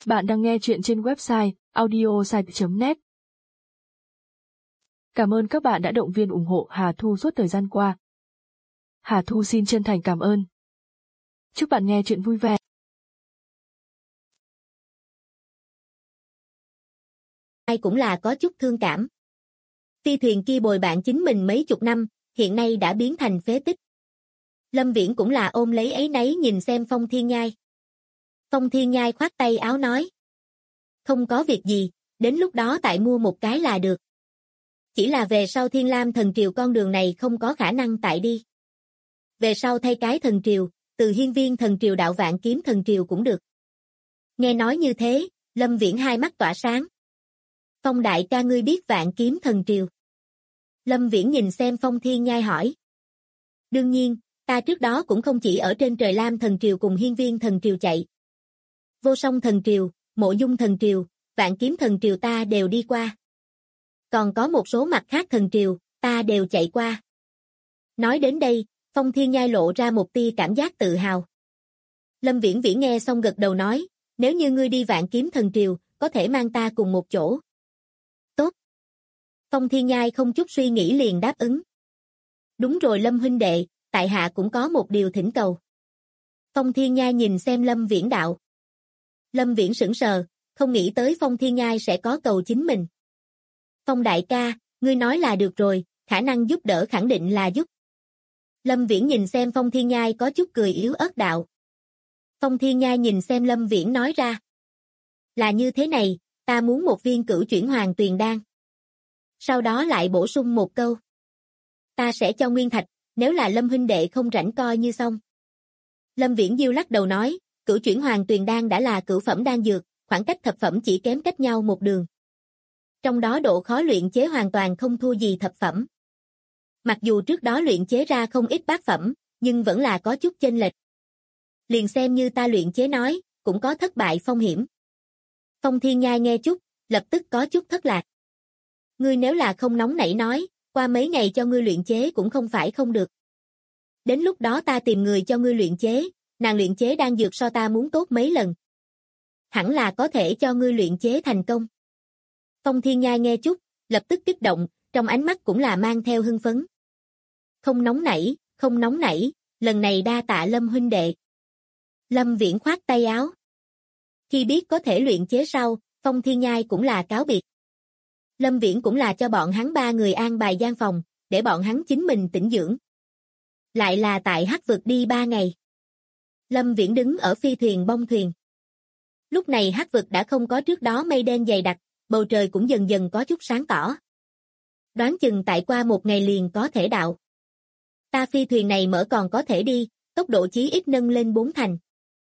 Bạn đang nghe chuyện trên website audiosite.net. Cảm ơn các bạn đã động viên ủng hộ Hà Thu suốt thời gian qua. Hà Thu xin chân thành cảm ơn. Chúc bạn nghe chuyện vui vẻ. Ai cũng là có chút thương cảm. Phi thuyền kia bồi bạn chính mình mấy chục năm, hiện nay đã biến thành phế tích. Lâm Viễn cũng là ôm lấy áy náy nhìn xem Phong Thiên Nhai. Phong Thiên Nhai khoát tay áo nói: không có việc gì, đến lúc đó tại mua một cái là được. Chỉ là về sau Thiên Lam thần triều con đường này không có khả năng tại đi. Về sau thay cái thần triều, từ Hiên Viên thần triều đạo Vạn Kiếm thần triều cũng được. Nghe nói như thế, Lâm Viễn hai mắt tỏa sáng. Phong đại ca ngươi biết Vạn Kiếm thần triều? Lâm Viễn nhìn xem Phong Thiên Nhai hỏi. Đương nhiên, ta trước đó cũng không chỉ ở trên Trời Lam thần triều cùng Hiên Viên thần triều chạy. Vô Song thần triều, Mộ Dung thần triều, Vạn Kiếm thần triều ta đều đi qua. Còn có một số mặt khác thần triều, ta đều chạy qua. Nói đến đây, Phong Thiên Nhai lộ ra một tia cảm giác tự hào. Lâm Viễn Viễn nghe xong gật đầu nói, nếu như ngươi đi Vạn Kiếm thần triều, có thể mang ta cùng một chỗ. Tốt. Phong Thiên Nhai không chút suy nghĩ liền đáp ứng. Đúng rồi Lâm huynh đệ, tại hạ cũng có một điều thỉnh cầu. Phong Thiên Nhai nhìn xem Lâm Viễn đạo. Lâm Viễn sững sờ, không nghĩ tới Phong Thiên Nhai sẽ có cầu chính mình. Phong đại ca, ngươi nói là được rồi, khả năng giúp đỡ khẳng định là giúp. Lâm Viễn nhìn xem Phong Thiên Nhai có chút cười yếu ớt đạo. Phong Thiên Nhai nhìn xem Lâm Viễn nói ra. Là như thế này, ta muốn một viên cửu chuyển hoàng tuyền đan. Sau đó lại bổ sung một câu. Ta sẽ cho nguyên thạch, nếu là Lâm huynh đệ không rảnh coi như xong. Lâm Viễn Diêu lắc đầu nói, cửu chuyển hoàng tuyền đan đã là cửu phẩm đan dược, khoảng cách thập phẩm chỉ kém cách nhau một đường. Trong đó độ khó luyện chế hoàn toàn không thua gì thập phẩm. Mặc dù trước đó luyện chế ra không ít bát phẩm, nhưng vẫn là có chút chênh lệch. Liền xem như ta luyện chế nói, cũng có thất bại phong hiểm. Phong Thiên Nhai nghe chút, lập tức có chút thất lạc. Ngươi nếu là không nóng nảy nói, qua mấy ngày cho ngươi luyện chế cũng không phải không được. Đến lúc đó ta tìm người cho ngươi luyện chế, nàng luyện chế đan dược so ta muốn tốt mấy lần. Hẳn là có thể cho ngươi luyện chế thành công. Phong Thiên Nhai nghe chút, lập tức kích động, trong ánh mắt cũng là mang theo hưng phấn. Không nóng nảy, lần này đa tạ Lâm huynh đệ. Lâm Viễn khoát tay áo. Khi biết có thể luyện chế sau, Phong Thiên Nhai cũng là cáo biệt. Lâm Viễn cũng là cho bọn hắn ba người an bài gian phòng, để bọn hắn chính mình tĩnh dưỡng. Lại là tại Hắc Vực đi 3 ngày. Lâm Viễn đứng ở phi thuyền bong thuyền. Lúc này Hắc Vực đã không có trước đó mây đen dày đặc, bầu trời cũng dần dần có chút sáng tỏ. Đoán chừng tại qua một ngày liền có thể đạo. Ta phi thuyền này mở còn có thể đi, tốc độ chí ít nâng lên 4 thành.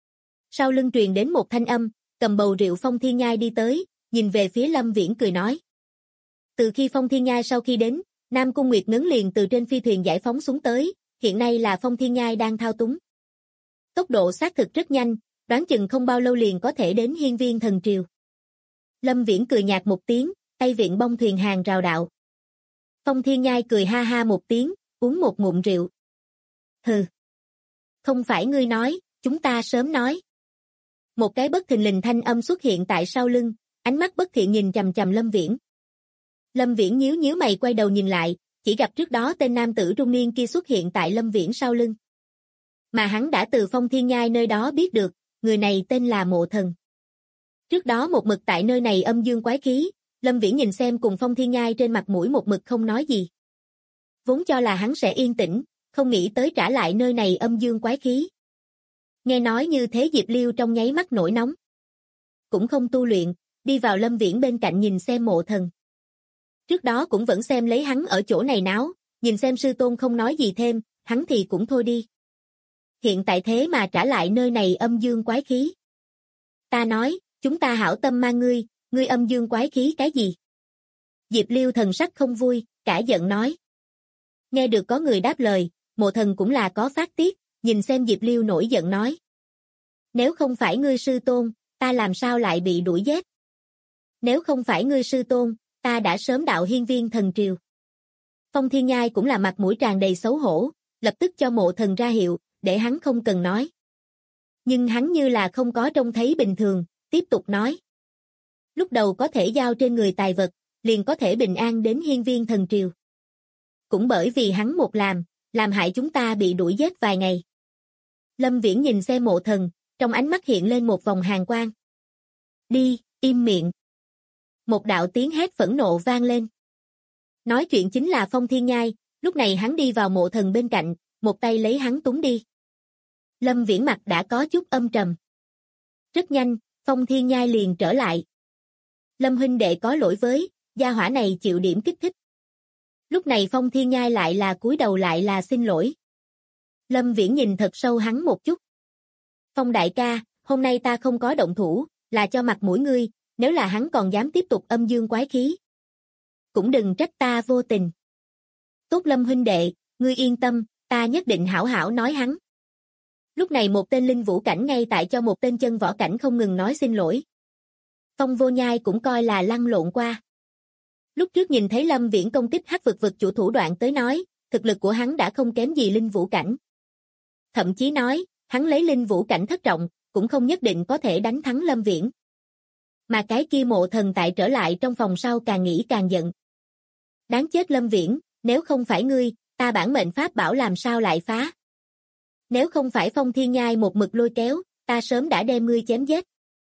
Sau lưng truyền đến một thanh âm, cầm bầu rượu Phong Thiên Nhai đi tới, nhìn về phía Lâm Viễn cười nói. Từ khi Phong Thiên Nhai sau khi đến, Nam Cung Nguyệt Ngấn liền từ trên phi thuyền giải phóng xuống tới, hiện nay là Phong Thiên Nhai đang thao túng. Tốc độ xác thực rất nhanh, đoán chừng không bao lâu liền có thể đến Hiên Viên thần triều. Lâm Viễn cười nhạt một tiếng, tay viện bong thuyền hàng rào đạo. Phong Thiên Nhai cười ha ha một tiếng, uống một ngụm rượu. Hừ. Không phải ngươi nói, chúng ta sớm nói. Một cái bất thình lình thanh âm xuất hiện tại sau lưng, ánh mắt bất thiện nhìn chằm chằm Lâm Viễn. Lâm Viễn nhíu nhíu mày quay đầu nhìn lại, chỉ gặp trước đó tên nam tử trung niên kia xuất hiện tại Lâm Viễn sau lưng. Mà hắn đã từ Phong Thiên Nhai nơi đó biết được, người này tên là Mộ Thần. Trước đó một mực tại nơi này âm dương quái khí, Lâm Viễn nhìn xem cùng Phong Thiên Nhai trên mặt mũi một mực không nói gì. Vốn cho là hắn sẽ yên tĩnh, không nghĩ tới trả lại nơi này âm dương quái khí. Nghe nói như thế Diệp Liêu trong nháy mắt nổi nóng. Cũng không tu luyện, đi vào Lâm Viễn bên cạnh nhìn xem Mộ Thần. Trước đó cũng vẫn xem lấy hắn ở chỗ này náo, nhìn xem sư tôn không nói gì thêm, hắn thì cũng thôi đi. Hiện tại thế mà trả lại nơi này âm dương quái khí. Ta nói, chúng ta hảo tâm mang ngươi âm dương quái khí cái gì? Diệp Liêu thần sắc không vui, cả giận nói. Nghe được có người đáp lời, Mộ Thần cũng là có phát tiết, nhìn xem Diệp Liêu nổi giận nói. Nếu không phải ngươi sư tôn, ta làm sao lại bị đuổi giết? Nếu không phải ngươi sư tôn, ta đã sớm đạo Hiên Viên thần triều. Phong Thiên Nhai cũng là mặt mũi tràn đầy xấu hổ, lập tức cho Mộ Thần ra hiệu, để hắn không cần nói. Nhưng hắn như là không có trông thấy bình thường, tiếp tục nói. Lúc đầu có thể giao trên người tài vật, liền có thể bình an đến hiên viên thần triều. Cũng bởi vì hắn một làm hại chúng ta bị đuổi giết vài ngày. Lâm Viễn nhìn xem Mộ Thần, trong ánh mắt hiện lên một vòng hàn quang. Đi, im miệng. Một đạo tiếng hét phẫn nộ vang lên. Nói chuyện chính là Phong Thiên Nhai, lúc này hắn đi vào Mộ Thần bên cạnh, một tay lấy hắn túng đi. Lâm Viễn mặt đã có chút âm trầm. Rất nhanh, Phong Thiên Nhai liền trở lại. Lâm huynh đệ có lỗi với, gia hỏa này chịu điểm kích thích. Lúc này Phong Thiên Nhai lại là cúi đầu lại là xin lỗi. Lâm Viễn nhìn thật sâu hắn một chút. Phong đại ca, hôm nay ta không có động thủ, là cho mặt mũi ngươi, nếu là hắn còn dám tiếp tục âm dương quái khí. Cũng đừng trách ta vô tình. Tốt Lâm huynh đệ, ngươi yên tâm, ta nhất định hảo hảo nói hắn. Lúc này một tên linh vũ cảnh ngay tại cho một tên chân võ cảnh không ngừng nói xin lỗi. Phong Vô Nhai cũng coi là lăn lộn qua. Lúc trước nhìn thấy Lâm Viễn công kích hắc vực vực chủ thủ đoạn tới nói, thực lực của hắn đã không kém gì linh vũ cảnh. Thậm chí nói, hắn lấy linh vũ cảnh thất trọng, cũng không nhất định có thể đánh thắng Lâm Viễn. Mà cái kia Mộ Thần tại trở lại trong phòng sau càng nghĩ càng giận. Đáng chết Lâm Viễn, nếu không phải ngươi, ta bản mệnh pháp bảo làm sao lại phá? Nếu không phải Phong Thiên Nhai một mực lôi kéo, ta sớm đã đem ngươi chém giết.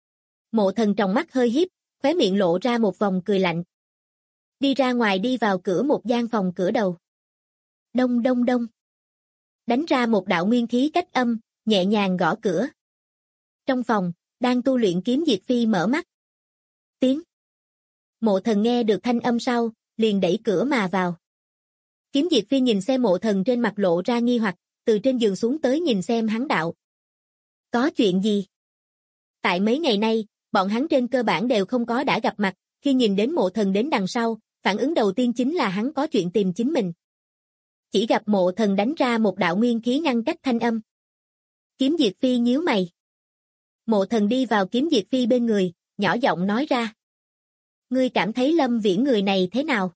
Mộ Thần trong mắt hơi híp, khóe miệng lộ ra một vòng cười lạnh. Đi ra ngoài đi vào cửa một gian phòng cửa đầu. Đông đông đông. Đánh ra một đạo nguyên khí cách âm, nhẹ nhàng gõ cửa. Trong phòng, đang tu luyện Kiếm Diệt Phi mở mắt. Tiếng. Mộ Thần nghe được thanh âm sau, liền đẩy cửa mà vào. Kiếm Diệt Phi nhìn xem Mộ Thần trên mặt lộ ra nghi hoặc, từ trên giường xuống tới nhìn xem hắn đạo. Có chuyện gì? Tại mấy ngày nay, bọn hắn trên cơ bản đều không có đã gặp mặt, khi nhìn đến Mộ Thần đến đằng sau, phản ứng đầu tiên chính là hắn có chuyện tìm chính mình. Chỉ gặp Mộ Thần đánh ra một đạo nguyên khí ngăn cách thanh âm. Kiếm Diệt Phi nhíu mày. Mộ Thần đi vào Kiếm Diệt Phi bên người, nhỏ giọng nói ra. Ngươi cảm thấy Lâm Viễn người này thế nào?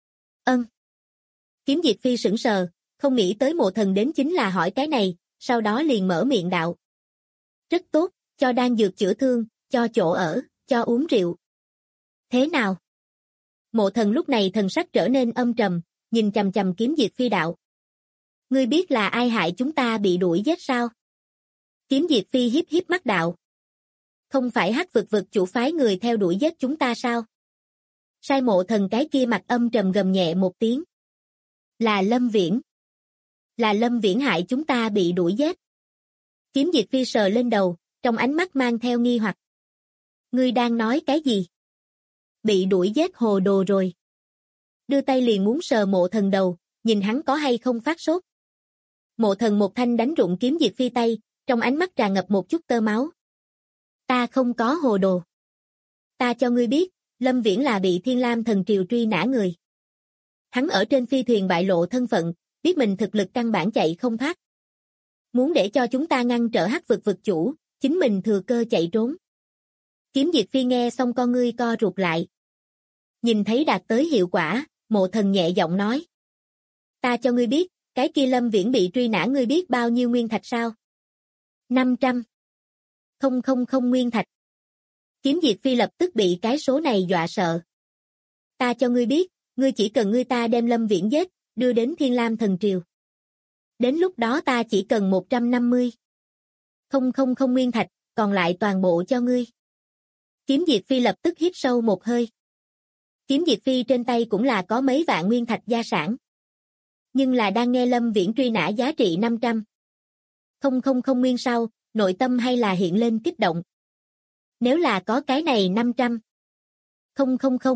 Kiếm Diệt Phi sững sờ, không nghĩ tới Mộ Thần đến chính là hỏi cái này, sau đó liền mở miệng đạo. Rất tốt, cho đan dược chữa thương, cho chỗ ở, cho uống rượu. Thế nào? Mộ Thần lúc này thần sắc trở nên âm trầm, nhìn chằm chằm Kiếm Diệt Phi đạo. Ngươi biết là ai hại chúng ta bị đuổi giết sao? Kiếm Diệt Phi hiếp hiếp mắt đạo. Không phải hắc vực vực chủ phái người theo đuổi giết chúng ta sao? Sai. Mộ Thần cái kia mặt âm trầm gầm nhẹ một tiếng. Là Lâm Viễn. Là Lâm Viễn hại chúng ta bị đuổi giết. Kiếm Diệt Phi sờ lên đầu, trong ánh mắt mang theo nghi hoặc. Ngươi đang nói cái gì? Bị đuổi giết hồ đồ rồi. Đưa tay liền muốn sờ Mộ Thần đầu, nhìn hắn có hay không phát sốt. Mộ Thần một thanh đánh rụng Kiếm Diệt Phi tay, trong ánh mắt tràn ngập một chút tơ máu. Ta không có hồ đồ. Ta cho ngươi biết, Lâm Viễn là bị Thiên Lam thần triều truy nã người. Hắn ở trên phi thuyền bại lộ thân phận, biết mình thực lực căn bản chạy không thoát. Muốn để cho chúng ta ngăn trở hắc vực vực chủ, chính mình thừa cơ chạy trốn. Kiếm Diệt Phi nghe xong con ngươi co rụt lại. Nhìn thấy đạt tới hiệu quả, Mộ Thần nhẹ giọng nói. Ta cho ngươi biết, cái kia Lâm Viễn bị truy nã ngươi biết bao nhiêu nguyên thạch sao? 500. 000 nguyên thạch. Kiếm Diệt Phi lập tức bị cái số này dọa sợ. Ta cho ngươi biết, ngươi chỉ cần ngươi ta đem Lâm Viễn giết, đưa đến Thiên Lam thần triều. Đến lúc đó ta chỉ cần 150. 000 nguyên thạch, còn lại toàn bộ cho ngươi. Kiếm Diệt Phi lập tức hít sâu một hơi. Kiếm Diệt Phi trên tay cũng là có mấy vạn nguyên thạch gia sản. Nhưng là đang nghe Lâm Viễn truy nã giá trị 500. 000 nguyên sau, nội tâm hay là hiện lên kích động. Nếu là có cái này 500. 000,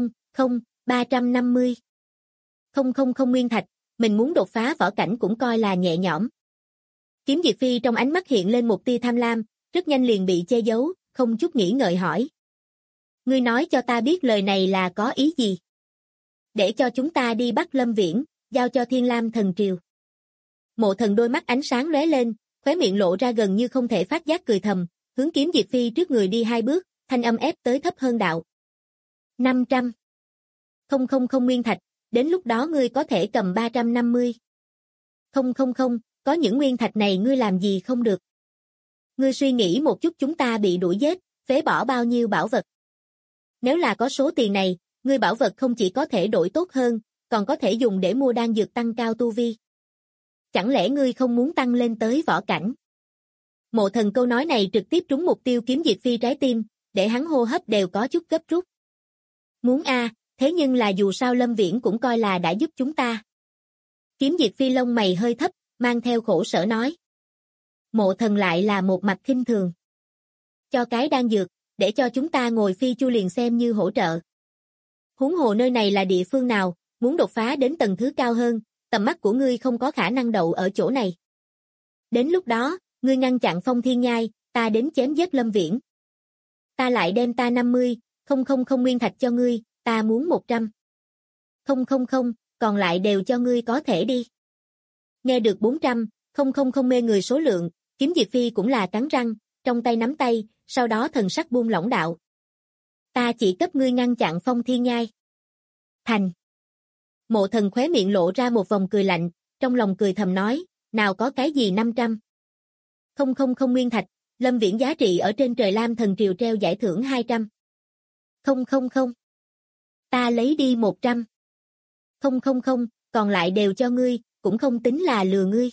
350. 000 nguyên thạch, mình muốn đột phá võ cảnh cũng coi là nhẹ nhõm. Kiếm Diệt Phi trong ánh mắt hiện lên một tia tham lam, rất nhanh liền bị che giấu, không chút nghĩ ngợi hỏi. Ngươi nói cho ta biết lời này là có ý gì? Để cho chúng ta đi bắt Lâm Viễn, giao cho Thiên Lam thần triều. Mộ Thần đôi mắt ánh sáng lóe lên, khóe miệng lộ ra gần như không thể phát giác cười thầm, hướng Kiếm Diệt Phi trước người đi 2 bước, thanh âm ép tới thấp hơn đạo. 500. 000 nguyên thạch, đến lúc đó ngươi có thể cầm 350. 000, có những nguyên thạch này ngươi làm gì không được. Ngươi suy nghĩ một chút chúng ta bị đuổi giết, Phế bỏ bao nhiêu bảo vật. Nếu là có số tiền này, ngươi bảo vật không chỉ có thể đổi tốt hơn, còn có thể dùng để mua đan dược tăng cao tu vi. Chẳng lẽ ngươi không muốn tăng lên tới võ cảnh? Mộ Thần câu nói này trực tiếp trúng mục tiêu Kiếm Diệt Phi trái tim, để hắn hô hấp đều có chút gấp rút. Muốn thế nhưng là dù sao Lâm Viễn cũng coi là đã giúp chúng ta. Kiếm Diệt Phi lông mày hơi thấp, mang theo khổ sở nói. Mộ Thần lại là một mặt khinh thường. Cho cái đan dược, để cho chúng ta ngồi phi chu liền xem như hỗ trợ. Huống hồ nơi này là địa phương nào, muốn đột phá đến tầng thứ cao hơn, tầm mắt của ngươi không có khả năng đậu ở chỗ này. Đến lúc đó, ngươi ngăn chặn Phong Thiên Nhai, ta đến chém giết Lâm Viễn. Ta lại đem ta 50, không nguyên thạch cho ngươi, ta muốn 100. Không, còn lại đều cho ngươi có thể đi. Nghe được 400, không mê người số lượng, Kiếm Diệt Phi cũng là cắn răng, trong tay nắm tay, sau đó thần sắc buông lỏng đạo. Ta chỉ cấp ngươi ngăn chặn Phong Thiên Nhai. Thành. Mộ Thần khóe miệng lộ ra một vòng cười lạnh, trong lòng cười thầm nói, nào có cái gì 500. Không nguyên thạch, Lâm Viễn giá trị ở trên trời Lam Thần Triều treo giải thưởng 200. Không. Ta lấy đi 100. Không, còn lại đều cho ngươi, cũng không tính là lừa ngươi.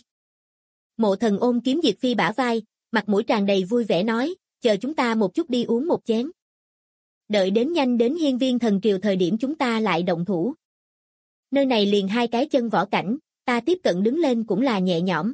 Mộ Thần ôm Kiếm Diệt Phi bả vai, mặt mũi tràn đầy vui vẻ nói, chờ chúng ta một chút đi uống một chén. Đợi đến nhanh đến Hiên Viên Thần Triều thời điểm chúng ta lại động thủ. Nơi này liền 2 cái chân võ cảnh, ta tiếp cận đứng lên cũng là nhẹ nhõm.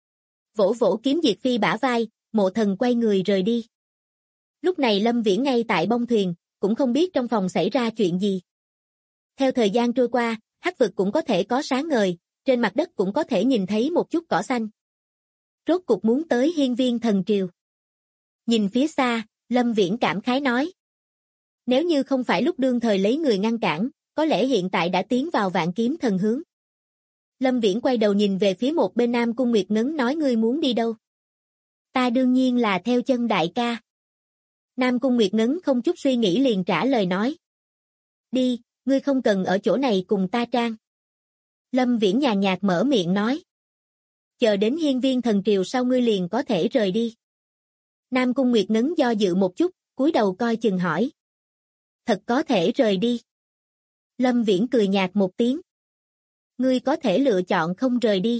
Vỗ vỗ Kiếm Diệt Phi bả vai, Mộ Thần quay người rời đi. Lúc này Lâm Viễn ngay tại bông thuyền, cũng không biết trong phòng xảy ra chuyện gì. Theo thời gian trôi qua, hắc vực cũng có thể có sáng ngời, trên mặt đất cũng có thể nhìn thấy một chút cỏ xanh. Rốt cục muốn tới Hiên Viên Thần Triều. Nhìn phía xa, Lâm Viễn cảm khái nói. Nếu như không phải lúc đương thời lấy người ngăn cản, có lẽ hiện tại đã tiến vào Vạn Kiếm Thần hướng. Lâm Viễn quay đầu nhìn về phía một bên Nam Cung Nguyệt Ngấn nói ngươi muốn đi đâu? Ta đương nhiên là theo chân đại ca. Nam Cung Nguyệt Ngấn không chút suy nghĩ liền trả lời nói. Đi, ngươi không cần ở chỗ này cùng ta trang. Lâm Viễn nhàn nhạt mở miệng nói. Chờ đến Hiên Viên Thần Triều sau ngươi liền có thể rời đi. Nam Cung Nguyệt Ngấn do dự một chút, cúi đầu coi chừng hỏi. Thật có thể rời đi. Lâm Viễn cười nhạt một tiếng. Ngươi có thể lựa chọn không rời đi.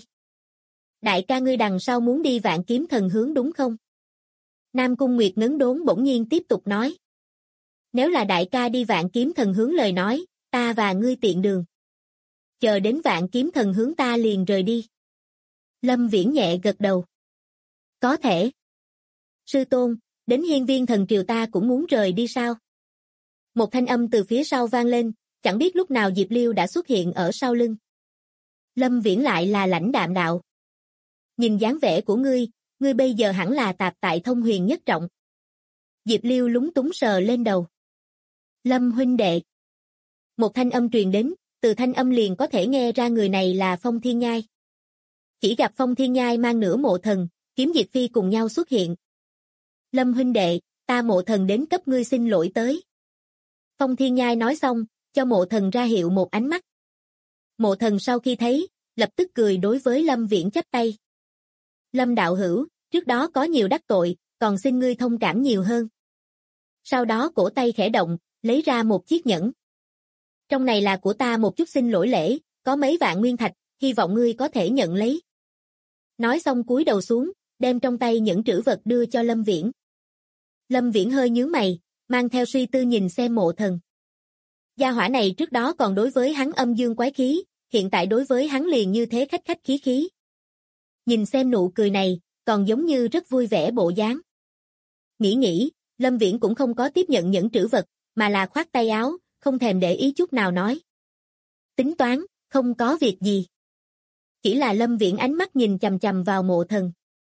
Đại ca ngươi đằng sau muốn đi Vạn Kiếm Thần hướng đúng không? Nam Cung Nguyệt Ngấn đốn bỗng nhiên tiếp tục nói. Nếu là đại ca đi Vạn Kiếm Thần hướng lời nói, ta và ngươi tiện đường. Chờ đến Vạn Kiếm Thần hướng ta liền rời đi. Lâm Viễn nhẹ gật đầu. Có thể. Sư tôn, đến Hiên Viên Thần Triều ta cũng muốn rời đi sao? Một thanh âm từ phía sau vang lên, chẳng biết lúc nào Diệp Liêu đã xuất hiện ở sau lưng. Lâm Viễn lại là lãnh đạm đạo. Nhìn dáng vẻ của ngươi bây giờ hẳn là tạp tại Thông Huyền nhất trọng. Diệp Liêu lúng túng sờ lên đầu. Lâm huynh đệ. Một thanh âm truyền đến, từ thanh âm liền có thể nghe ra người này là Phong Thiên Nhai. Chỉ gặp Phong Thiên Nhai mang nửa Mộ Thần, Kiếm Diệt Phi cùng nhau xuất hiện. Lâm huynh đệ, ta Mộ Thần đến cấp ngươi xin lỗi tới. Phong Thiên Nhai nói xong, cho Mộ Thần ra hiệu một ánh mắt. Mộ Thần sau khi thấy, lập tức cười đối với Lâm Viễn chắp tay. Lâm đạo hữu, trước đó có nhiều đắc tội, còn xin ngươi thông cảm nhiều hơn. Sau đó cổ tay khẽ động, lấy ra một chiếc nhẫn. Trong này là của ta một chút xin lỗi lễ, có mấy vạn nguyên thạch, hy vọng ngươi có thể nhận lấy. Nói xong cúi đầu xuống, đem trong tay những trữ vật đưa cho Lâm Viễn. Lâm Viễn hơi nhướng mày, mang theo suy tư nhìn xem Mộ Thần. Gia hỏa này trước đó còn đối với hắn âm dương quái khí, hiện tại đối với hắn liền như thế khách khách khí khí. Nhìn xem nụ cười này, còn giống như rất vui vẻ bộ dáng. Nghĩ, Lâm Viễn cũng không có tiếp nhận những trữ vật, mà là khoát tay áo, không thèm để ý chút nào nói. Tính toán, không có việc gì. Chỉ là Lâm Viễn ánh mắt nhìn chằm chằm vào Mộ Thần.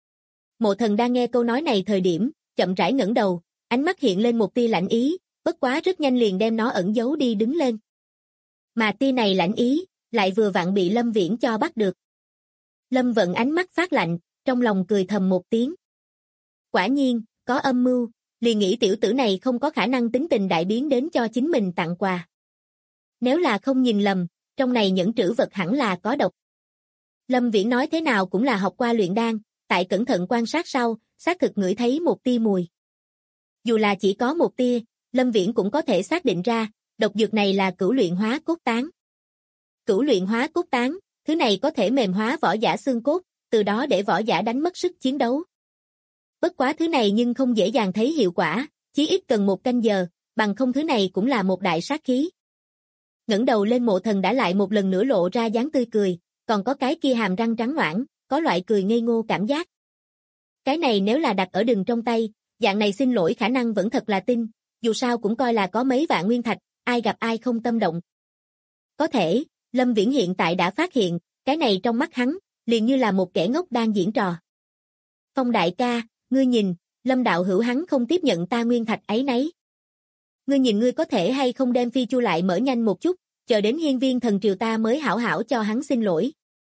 Mộ Thần đang nghe câu nói này thời điểm, chậm rãi ngẩng đầu, ánh mắt hiện lên một tia lạnh ý, bất quá rất nhanh liền đem nó ẩn giấu đi đứng lên. Mà tia này lạnh ý, lại vừa vặn bị Lâm Viễn cho bắt được. Lâm Vận ánh mắt phát lạnh, trong lòng cười thầm một tiếng. Quả nhiên, có âm mưu, liền nghĩ tiểu tử này không có khả năng tính tình đại biến đến cho chính mình tặng quà. Nếu là không nhìn lầm, trong này những trữ vật hẳn là có độc. Lâm Viễn nói thế nào cũng là học qua luyện đan, tại cẩn thận quan sát sau, xác thực ngửi thấy một tia mùi. Dù là chỉ có một tia, Lâm Viễn cũng có thể xác định ra, độc dược này là cửu luyện hóa cốt tán. Cửu luyện hóa cốt tán, thứ này có thể mềm hóa võ giả xương cốt, từ đó để võ giả đánh mất sức chiến đấu. Bất quá thứ này nhưng không dễ dàng thấy hiệu quả, chí ít cần 1 canh giờ, bằng không thứ này cũng là một đại sát khí. Ngẩng đầu lên Mộ Thần đã lại một lần nữa lộ ra dáng tươi cười, còn có cái kia hàm răng trắng noãn, có loại cười ngây ngô cảm giác. Cái này nếu là đặt ở đừng trong tay, dạng này xin lỗi khả năng vẫn thật là tin, dù sao cũng coi là có mấy vạn nguyên thạch, ai gặp ai không tâm động. Có thể, Lâm Viễn hiện tại đã phát hiện, cái này trong mắt hắn, liền như là một kẻ ngốc đang diễn trò. Phong đại ca, ngươi nhìn, Lâm đạo hữu hắn không tiếp nhận ta nguyên thạch ấy nấy. Ngươi nhìn ngươi có thể hay không đem phi chu lại mở nhanh một chút, chờ đến hiên viên thần triều ta mới hảo hảo cho hắn xin lỗi.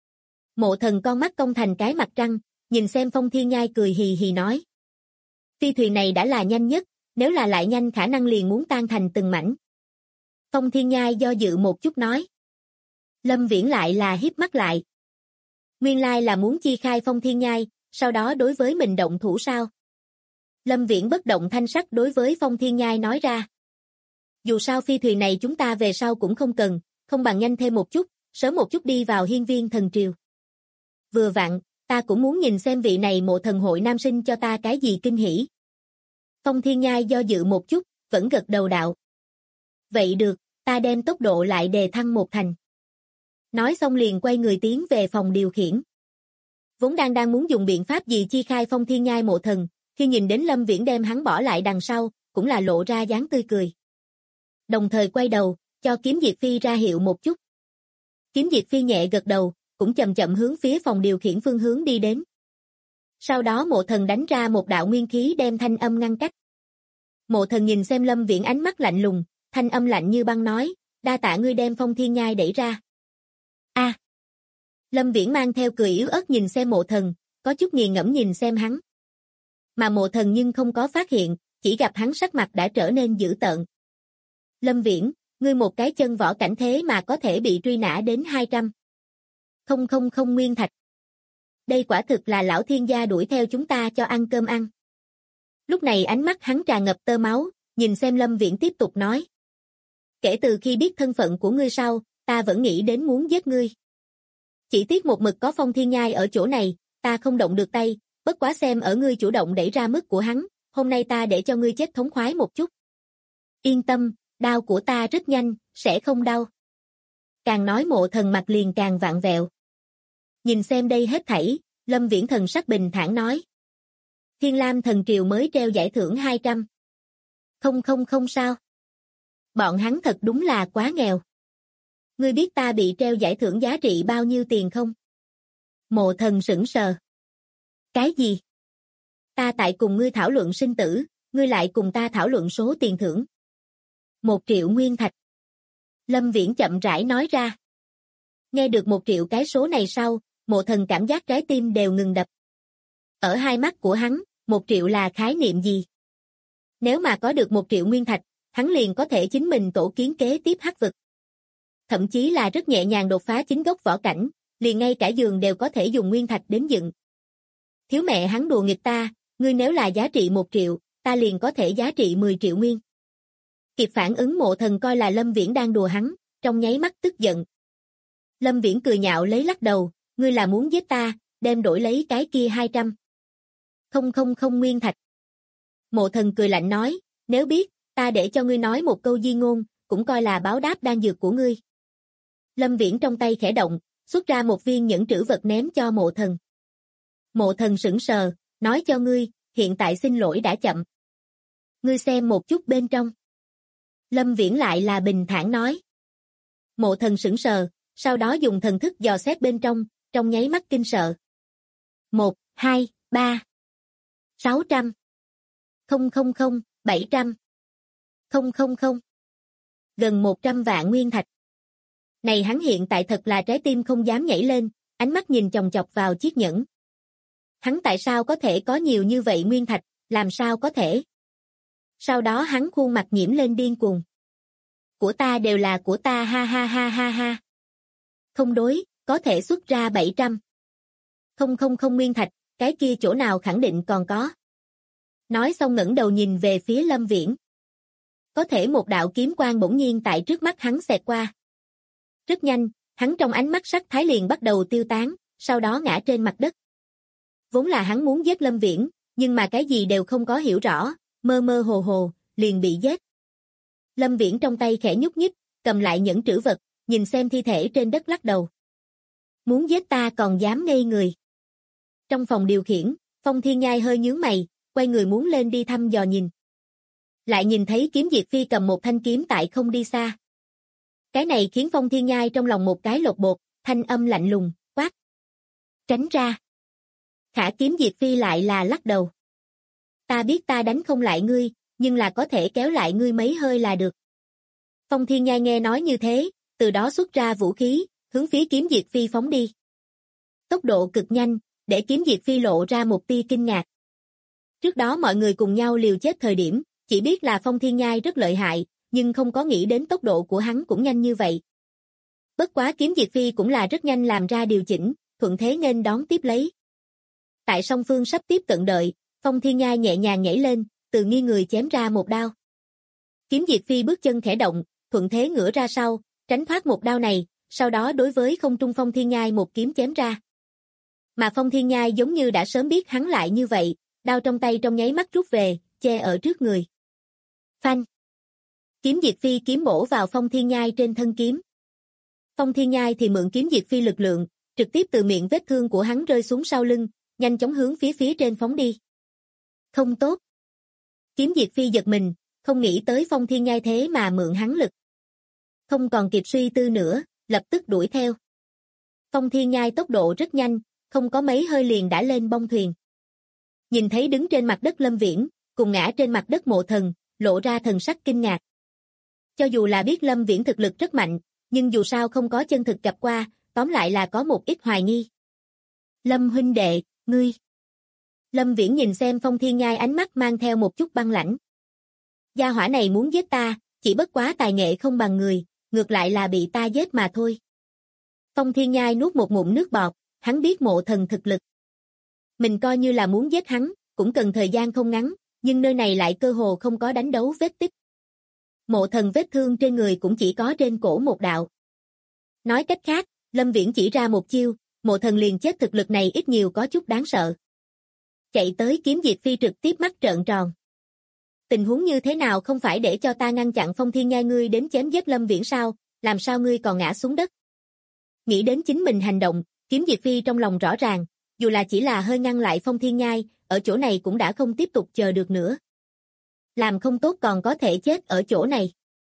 Mộ Thần con mắt cong thành cái mặt trăng, nhìn xem Phong Thiên Nhai cười hì hì nói. Phi thuyền này đã là nhanh nhất, nếu là lại nhanh khả năng liền muốn tan thành từng mảnh. Phong Thiên Nhai do dự một chút nói. Lâm Viễn lại là híp mắt lại. Nguyên lai là muốn chi khai Phong Thiên Nhai, sau đó đối với mình động thủ sao? Lâm Viễn bất động thanh sắc đối với Phong Thiên Nhai nói ra. Dù sao phi thuyền này chúng ta về sau cũng không cần, không bằng nhanh thêm một chút, sớm một chút đi vào hiên viên thần triều. Vừa vặn, ta cũng muốn nhìn xem vị này Mộ Thần hội nam sinh cho ta cái gì kinh hỉ. Phong Thiên Nhai do dự một chút, vẫn gật đầu đạo. Vậy được, ta đem tốc độ lại đề thăng 1 thành. Nói xong liền quay người tiến về phòng điều khiển. Vốn đang muốn dùng biện pháp gì chi khai Phong Thiên Nhai Mộ Thần, khi nhìn đến Lâm Viễn đem hắn bỏ lại đằng sau, cũng là lộ ra dáng tươi cười. Đồng thời quay đầu, cho Kiếm Diệt Phi ra hiệu một chút. Kiếm Diệt Phi nhẹ gật đầu, cũng chậm chậm hướng phía phòng điều khiển phương hướng đi đến. Sau đó Mộ Thần đánh ra một đạo nguyên khí đem thanh âm ngăn cách. Mộ Thần nhìn xem Lâm Viễn ánh mắt lạnh lùng, thanh âm lạnh như băng nói, đa tạ ngươi đem Phong Thiên Nhai đẩy ra. A. Lâm Viễn mang theo cười yếu ớt nhìn xem Mộ Thần, có chút nghiền ngẫm nhìn xem hắn. Mà Mộ Thần nhưng không có phát hiện, chỉ gặp hắn sắc mặt đã trở nên dữ tợn. Lâm Viễn, ngươi một cái chân võ cảnh thế mà có thể bị truy nã đến 200. Không nguyên thạch. Đây quả thực là lão thiên gia đuổi theo chúng ta cho ăn cơm ăn. Lúc này ánh mắt hắn tràn ngập tơ máu, nhìn xem Lâm Viễn tiếp tục nói. Kể từ khi biết thân phận của ngươi sau, ta vẫn nghĩ đến muốn giết ngươi. Chỉ tiếc một mực có Phong Thiên Nhai ở chỗ này, ta không động được tay, bất quá xem ở ngươi chủ động đẩy ra mức của hắn, hôm nay ta để cho ngươi chết thống khoái một chút. Yên tâm, đao của ta rất nhanh, sẽ không đau. Càng nói Mộ Thần mặt liền càng vặn vẹo. Nhìn xem đây hết thảy, Lâm Viễn thần sắc bình thản nói. Thiên Lam thần triều mới treo giải thưởng 200. Không sao. Bọn hắn thật đúng là quá nghèo. Ngươi biết ta bị treo giải thưởng giá trị bao nhiêu tiền không? Mộ Thần sững sờ. Cái gì? Ta tại cùng ngươi thảo luận sinh tử, ngươi lại cùng ta thảo luận số tiền thưởng. 1 triệu nguyên thạch. Lâm Viễn chậm rãi nói ra. Nghe được 1 triệu cái số này sau, Mộ Thần cảm giác trái tim đều ngừng đập. Ở hai mắt của hắn, 1 triệu là khái niệm gì? Nếu mà có được 1 triệu nguyên thạch, hắn liền có thể chính mình tổ kiến kế tiếp hắc vực. Thậm chí là rất nhẹ nhàng đột phá chính gốc võ cảnh, liền ngay cả giường đều có thể dùng nguyên thạch đến dựng. Thiếu mẹ hắn đùa nghịch ta, ngươi nếu là giá trị 1 triệu, ta liền có thể giá trị 10 triệu nguyên. Kịp phản ứng Mộ Thần coi là Lâm Viễn đang đùa hắn, trong nháy mắt tức giận. Lâm Viễn cười nhạo lấy lắc đầu, ngươi là muốn giết ta, đem đổi lấy cái kia 200. Không nguyên thạch. Mộ Thần cười lạnh nói, nếu biết, ta để cho ngươi nói một câu di ngôn, cũng coi là báo đáp đan dược của ngươi. Lâm Viễn trong tay khẽ động, xuất ra một viên nhẫn trữ vật ném cho Mộ Thần. Mộ Thần sững sờ, nói cho ngươi, hiện tại xin lỗi đã chậm. Ngươi xem một chút bên trong. Lâm Viễn lại là bình thản nói. Mộ Thần sững sờ, sau đó dùng thần thức dò xét bên trong nháy mắt kinh sợ. 1, 2, 3. 600. 700. 000. Gần 100 vạn nguyên thạch. Này hắn hiện tại thật là trái tim không dám nhảy lên, ánh mắt nhìn chòng chọc vào chiếc nhẫn. Hắn tại sao có thể có nhiều như vậy nguyên thạch, làm sao có thể? Sau đó hắn khuôn mặt nhiễm lên điên cuồng. Của ta đều là của ta ha ha ha ha ha. Không đối, có thể xuất ra 700. Không nguyên thạch, cái kia chỗ nào khẳng định còn có. Nói xong ngẩng đầu nhìn về phía Lâm Viễn. Có thể một đạo kiếm quang bỗng nhiên tại trước mắt hắn xẹt qua. Rất nhanh, hắn trong ánh mắt sắc thái liền bắt đầu tiêu tán, sau đó ngã trên mặt đất. Vốn là hắn muốn giết Lâm Viễn, nhưng mà cái gì đều không có hiểu rõ, mơ mơ hồ hồ, liền bị giết. Lâm Viễn trong tay khẽ nhúc nhích, cầm lại những trữ vật, nhìn xem thi thể trên đất lắc đầu. Muốn giết ta còn dám ngây người. Trong phòng điều khiển, Phong Thiên Nhai hơi nhướng mày, quay người muốn lên đi thăm dò nhìn. Lại nhìn thấy Kiếm Diệt Phi cầm một thanh kiếm tại không đi xa. Cái này khiến Phong Thiên Nhai trong lòng một cái lột bột, thanh âm lạnh lùng, quát. Tránh ra. Khả Kiếm Diệt Phi lại là lắc đầu. Ta biết ta đánh không lại ngươi, nhưng là có thể kéo lại ngươi mấy hơi là được. Phong Thiên Nhai nghe nói như thế, từ đó xuất ra vũ khí, hướng phía Kiếm Diệt Phi phóng đi. Tốc độ cực nhanh, để Kiếm Diệt Phi lộ ra một tia kinh ngạc. Trước đó mọi người cùng nhau liều chết thời điểm, chỉ biết là Phong Thiên Nhai rất lợi hại, nhưng không có nghĩ đến tốc độ của hắn cũng nhanh như vậy. Bất quá Kiếm Diệt Phi cũng là rất nhanh làm ra điều chỉnh, thuận thế nghênh đón tiếp lấy. Tại song phương sắp tiếp cận đợi, Phong Thiên Nhai nhẹ nhàng nhảy lên, từ nghiêng người chém ra một đao. Kiếm Diệt Phi bước chân khẽ động, thuận thế ngửa ra sau, tránh thoát một đao này, sau đó đối với không trung Phong Thiên Nhai một kiếm chém ra. Mà Phong Thiên Nhai giống như đã sớm biết hắn lại như vậy, đao trong tay trong nháy mắt rút về, che ở trước người. Phanh! Kiếm Diệt Phi kiếm bổ vào Phong Thiên Nhai trên thân kiếm. Phong Thiên Nhai thì mượn Kiếm Diệt Phi lực lượng, trực tiếp từ miệng vết thương của hắn rơi xuống sau lưng, nhanh chóng hướng phía trên phóng đi. Không tốt! Kiếm Diệt Phi giật mình, không nghĩ tới Phong Thiên Nhai thế mà mượn hắn lực. Không còn kịp suy tư nữa, lập tức đuổi theo. Phong Thiên Nhai tốc độ rất nhanh, không có mấy hơi liền đã lên bông thuyền. Nhìn thấy đứng trên mặt đất Lâm Viễn, cùng ngã trên mặt đất Mộ Thần, lộ ra thần sắc kinh ngạc. Cho dù là biết Lâm Viễn thực lực rất mạnh, nhưng dù sao không có chân thực gặp qua, tóm lại là có một ít hoài nghi. Lâm huynh đệ, ngươi. Lâm Viễn nhìn xem Phong Thiên Nhai ánh mắt mang theo một chút băng lãnh. Gia hỏa này muốn giết ta, chỉ bất quá tài nghệ không bằng người, ngược lại là bị ta giết mà thôi. Phong Thiên Nhai nuốt một ngụm nước bọt, hắn biết Mộ Thần thực lực. Mình coi như là muốn giết hắn, cũng cần thời gian không ngắn, nhưng nơi này lại cơ hồ không có đánh đấu vết tích. Mộ Thần vết thương trên người cũng chỉ có trên cổ một đạo. Nói cách khác, Lâm Viễn chỉ ra một chiêu, Mộ Thần liền chết, thực lực này ít nhiều có chút đáng sợ. Chạy tới Kiếm Diệt Phi trực tiếp mắt trợn tròn. Tình huống như thế nào không phải để cho ta ngăn chặn Phong Thiên Nhai ngươi đến chém giết Lâm Viễn sao, làm sao ngươi còn ngã xuống đất? Nghĩ đến chính mình hành động, Kiếm Diệt Phi trong lòng rõ ràng, dù là chỉ là hơi ngăn lại Phong Thiên Nhai, ở chỗ này cũng đã không tiếp tục chờ được nữa. Làm không tốt còn có thể chết ở chỗ này.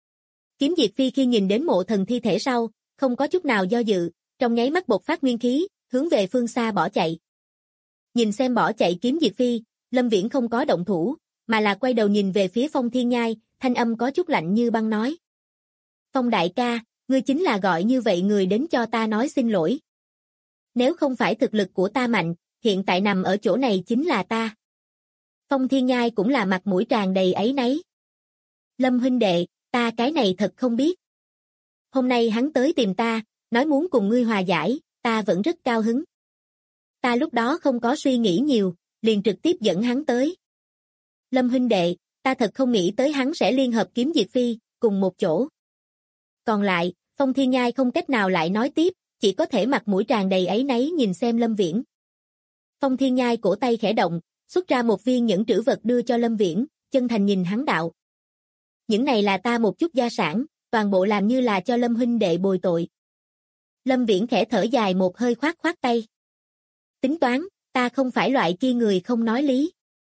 Kiếm Diệt Phi khi nhìn đến Mộ Thần thi thể sau, không có chút nào do dự, trong nháy mắt bộc phát nguyên khí, hướng về phương xa bỏ chạy. Nhìn xem bỏ chạy Kiếm Diệt Phi, Lâm Viễn không có động thủ, mà là quay đầu nhìn về phía Phong Thiên Nhai, thanh âm có chút lạnh như băng nói. Phong đại ca, ngươi chính là gọi như vậy người đến cho ta nói xin lỗi. Nếu không phải thực lực của ta mạnh, hiện tại nằm ở chỗ này chính là ta. Phong Thiên Nhai cũng là mặt mũi tràn đầy áy náy. Lâm huynh đệ, ta cái này thật không biết. Hôm nay hắn tới tìm ta, nói muốn cùng ngươi hòa giải, ta vẫn rất cao hứng. Ta lúc đó không có suy nghĩ nhiều, liền trực tiếp dẫn hắn tới. Lâm huynh đệ, ta thật không nghĩ tới hắn sẽ liên hợp Kiếm Diệt Phi, cùng một chỗ. Còn lại, Phong Thiên Nhai không cách nào lại nói tiếp, chỉ có thể mặt mũi tràn đầy áy náy nhìn xem Lâm Viễn. Phong Thiên Nhai cổ tay khẽ động, xuất ra một viên nhẫn trữ vật đưa cho Lâm Viễn, chân thành nhìn hắn đạo. Những này là ta một chút gia sản, toàn bộ làm như là cho Lâm huynh đệ bồi tội. Lâm Viễn khẽ thở dài một hơi khoát khoát tay. Tính toán, ta không phải loại kia người không nói lý.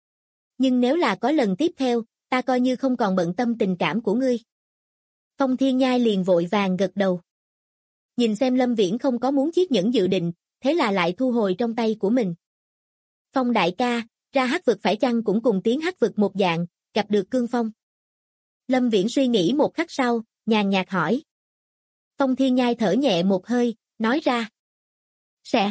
Nhưng nếu là có lần tiếp theo, ta coi như không còn bận tâm tình cảm của ngươi. Phong Thiên Nhai liền vội vàng gật đầu. Nhìn xem Lâm Viễn không có muốn chiếc nhẫn dự định, thế là lại thu hồi trong tay của mình. Phong đại ca, ra hắc vực phải chăng cũng cùng tiến hắc vực một dạng, gặp được cương phong. Lâm Viễn suy nghĩ một khắc sau, nhàn nhạt hỏi. Phong Thiên Nhai thở nhẹ một hơi, nói ra. Sẽ.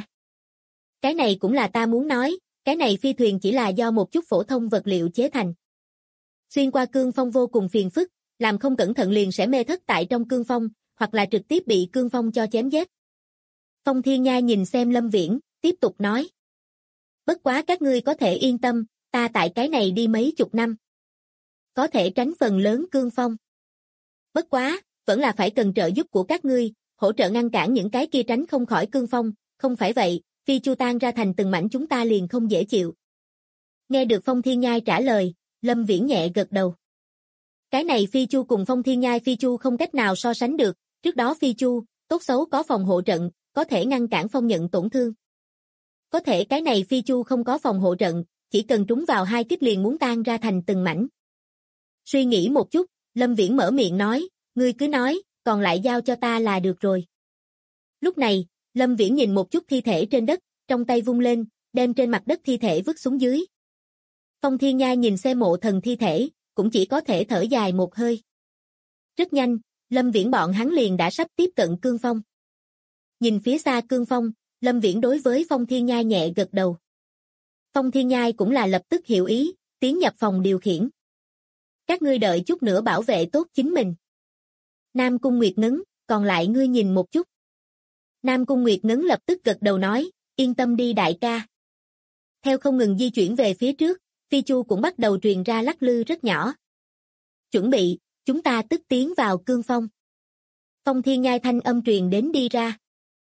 Cái này cũng là ta muốn nói, cái này phi thuyền chỉ là do một chút phổ thông vật liệu chế thành. Xuyên qua cương phong vô cùng phiền phức, làm không cẩn thận liền sẽ mê thất tại trong cương phong, hoặc là trực tiếp bị cương phong cho chém giết. Phong Thiên Nhai nhìn xem Lâm Viễn, tiếp tục nói. Bất quá các ngươi có thể yên tâm, ta tại cái này đi mấy chục năm. Có thể tránh phần lớn cương phong. Bất quá, vẫn là phải cần trợ giúp của các ngươi, hỗ trợ ngăn cản những cái kia tránh không khỏi cương phong, không phải vậy, Phi Chu tan ra thành từng mảnh chúng ta liền không dễ chịu. Nghe được Phong Thiên Nhai trả lời, Lâm Viễn nhẹ gật đầu. Cái này Phi Chu cùng Phong Thiên Nhai Phi Chu không cách nào so sánh được, trước đó Phi Chu, tốt xấu có phòng hộ trận, có thể ngăn cản phong nhận tổn thương. Có thể cái này Phi Chu không có phòng hộ trận, chỉ cần trúng vào 2 kích liền muốn tan ra thành từng mảnh. Suy nghĩ một chút, Lâm Viễn mở miệng nói, ngươi cứ nói, còn lại giao cho ta là được rồi. Lúc này, Lâm Viễn nhìn một chút thi thể trên đất, trong tay vung lên, đem trên mặt đất thi thể vứt xuống dưới. Phong Thiên Nhai nhìn xem mộ thần thi thể, cũng chỉ có thể thở dài một hơi. Rất nhanh, Lâm Viễn bọn hắn liền đã sắp tiếp cận cương phong. Nhìn phía xa cương phong, Lâm Viễn đối với Phong Thiên Nhai nhẹ gật đầu. Phong Thiên Nhai cũng là lập tức hiểu ý, tiến nhập phòng điều khiển. Các ngươi đợi chút nữa bảo vệ tốt chính mình. Nam Cung Nguyệt Ngấn, còn lại ngươi nhìn một chút. Nam Cung Nguyệt Ngấn lập tức gật đầu nói, yên tâm đi đại ca. Theo không ngừng di chuyển về phía trước, Phi Chu cũng bắt đầu truyền ra lắc lư rất nhỏ. Chuẩn bị, chúng ta tức tiến vào cương phong. Phong Thiên Nhai thanh âm truyền đến đi ra.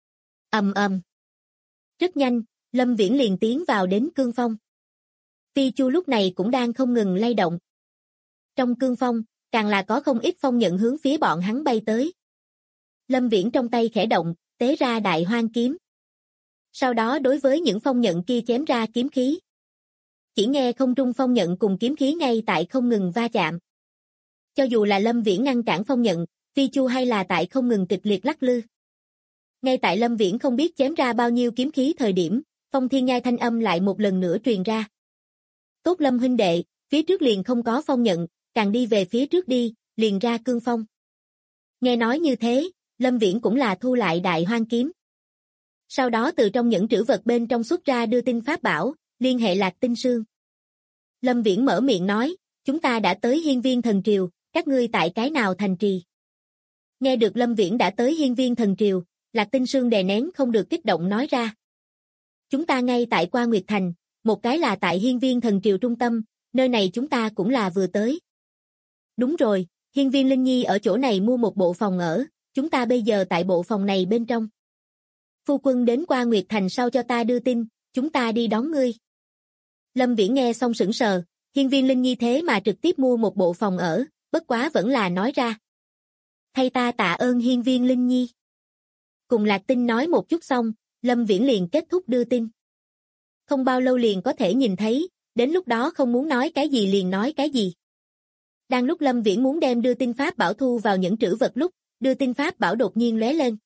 Ầm ầm. Rất nhanh, Lâm Viễn liền tiến vào đến cương phong. Phi Chu lúc này cũng đang không ngừng lay động. Trong cương phong, càng là có không ít phong nhận hướng phía bọn hắn bay tới. Lâm Viễn trong tay khẽ động, tế ra đại hoang kiếm. Sau đó đối với những phong nhận kia chém ra kiếm khí. Chỉ nghe không trung phong nhận cùng kiếm khí ngay tại không ngừng va chạm. Cho dù là Lâm Viễn ngăn cản phong nhận, Phi Chu hay là tại không ngừng kịch liệt lắc lư. Ngay tại Lâm Viễn không biết chém ra bao nhiêu kiếm khí thời điểm, Phong Thiên Nhai thanh âm lại một lần nữa truyền ra. Tốt Lâm huynh đệ, phía trước liền không có phong nhận, càng đi về phía trước đi, liền ra cương phong. Nghe nói như thế, Lâm Viễn cũng là thu lại đại hoang kiếm. Sau đó từ trong những trữ vật bên trong xuất ra đưa tin pháp bảo, liên hệ Lạc Tinh Sương. Lâm Viễn mở miệng nói, chúng ta đã tới Hiên Viên Thần Triều, các ngươi tại cái nào thành trì? Nghe được Lâm Viễn đã tới Hiên Viên Thần Triều, Lạc Tinh Sương đè nén không được kích động nói ra. Chúng ta ngay tại Qua Nguyệt Thành, một cái là tại Hiên Viên Thần Triều trung tâm, nơi này chúng ta cũng là vừa tới. Đúng rồi, Hiên Viên Linh Nhi ở chỗ này mua một bộ phòng ở, chúng ta bây giờ tại bộ phòng này bên trong. Phu quân đến Qua Nguyệt Thành sau cho ta đưa tin, chúng ta đi đón ngươi. Lâm Viễn nghe xong sững sờ, Hiên Viên Linh Nhi thế mà trực tiếp mua một bộ phòng ở, bất quá vẫn là nói ra. Thay ta tạ ơn Hiên Viên Linh Nhi. Cùng Lạc Tinh nói một chút xong, Lâm Viễn liền kết thúc đưa tin. Không bao lâu liền có thể nhìn thấy, đến lúc đó không muốn nói cái gì liền nói cái gì. Đang lúc Lâm Viễn muốn đem đưa tin pháp bảo thu vào những trữ vật lúc, đưa tin pháp bảo đột nhiên lóe lên.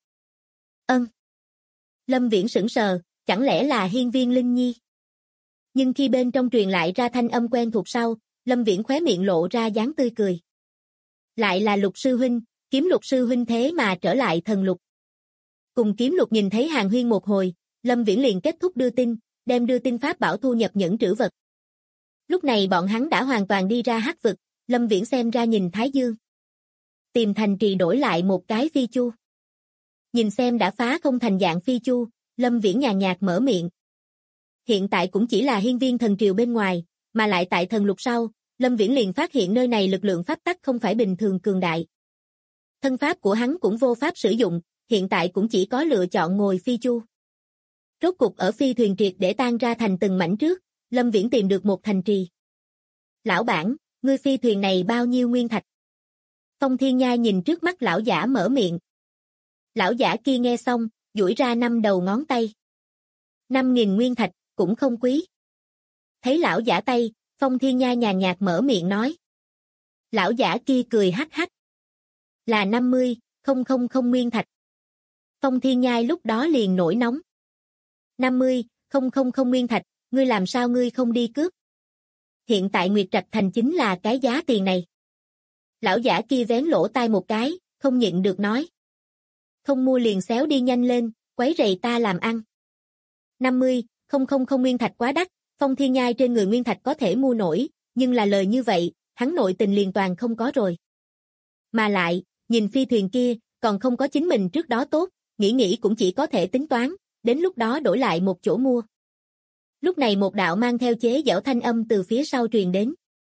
Lâm Viễn sững sờ, chẳng lẽ là Hiên Viên Linh Nhi? Nhưng khi bên trong truyền lại ra thanh âm quen thuộc sau, Lâm Viễn khóe miệng lộ ra dáng tươi cười. Lại là Lục sư huynh, Kiếm Lục sư huynh thế mà trở lại thần lục. Cùng Kiếm Lục nhìn thấy Hàn Huyên một hồi, Lâm Viễn liền kết thúc đưa tin, đem đưa tin pháp bảo thu nhập những trữ vật. Lúc này bọn hắn đã hoàn toàn đi ra hắc vực, Lâm Viễn xem ra nhìn Thái Dương. Tìm thành trì đổi lại một cái Phi Chu. Nhìn xem đã phá không thành dạng Phi Chu, Lâm Viễn nhàn nhạt mở miệng. Hiện tại cũng chỉ là Hiên Viên Thần Triều bên ngoài, mà lại tại thần lục sau, Lâm Viễn liền phát hiện nơi này lực lượng pháp tắc không phải bình thường cường đại. Thân pháp của hắn cũng vô pháp sử dụng, hiện tại cũng chỉ có lựa chọn ngồi Phi Chu. Rốt cục ở phi thuyền triệt để tan ra thành từng mảnh trước, Lâm Viễn tìm được một thành trì. Lão bản, ngươi phi thuyền này bao nhiêu nguyên thạch? Phong Thiên Nhai nhìn trước mắt lão giả mở miệng. Lão giả kia nghe xong, duỗi ra 5 đầu ngón tay. 5.000 nguyên thạch, cũng không quý. Thấy lão giả tay, Phong Thiên Nhai nhàn nhạt mở miệng nói. Lão giả kia cười hắc hắc. Là 50.000 nguyên thạch. Phong Thiên Nhai lúc đó liền nổi nóng. 50.000 nguyên thạch, ngươi làm sao ngươi không đi cướp? Hiện tại Nguyệt Trạch Thành chính là cái giá tiền này. Lão giả kia vén lỗ tai một cái, không nhịn được nói. Không mua liền xéo đi nhanh lên, quấy rầy ta làm ăn. 50.000 nguyên thạch quá đắt, Phong Thiên Nhai trên người nguyên thạch có thể mua nổi, nhưng là lời như vậy, hắn nội tình liền toàn không có rồi. Mà lại, nhìn phi thuyền kia, còn không có chính mình trước đó tốt, nghĩ cũng chỉ có thể tính toán, đến lúc đó đổi lại một chỗ mua. Lúc này một đạo mang theo chế giễu thanh âm từ phía sau truyền đến.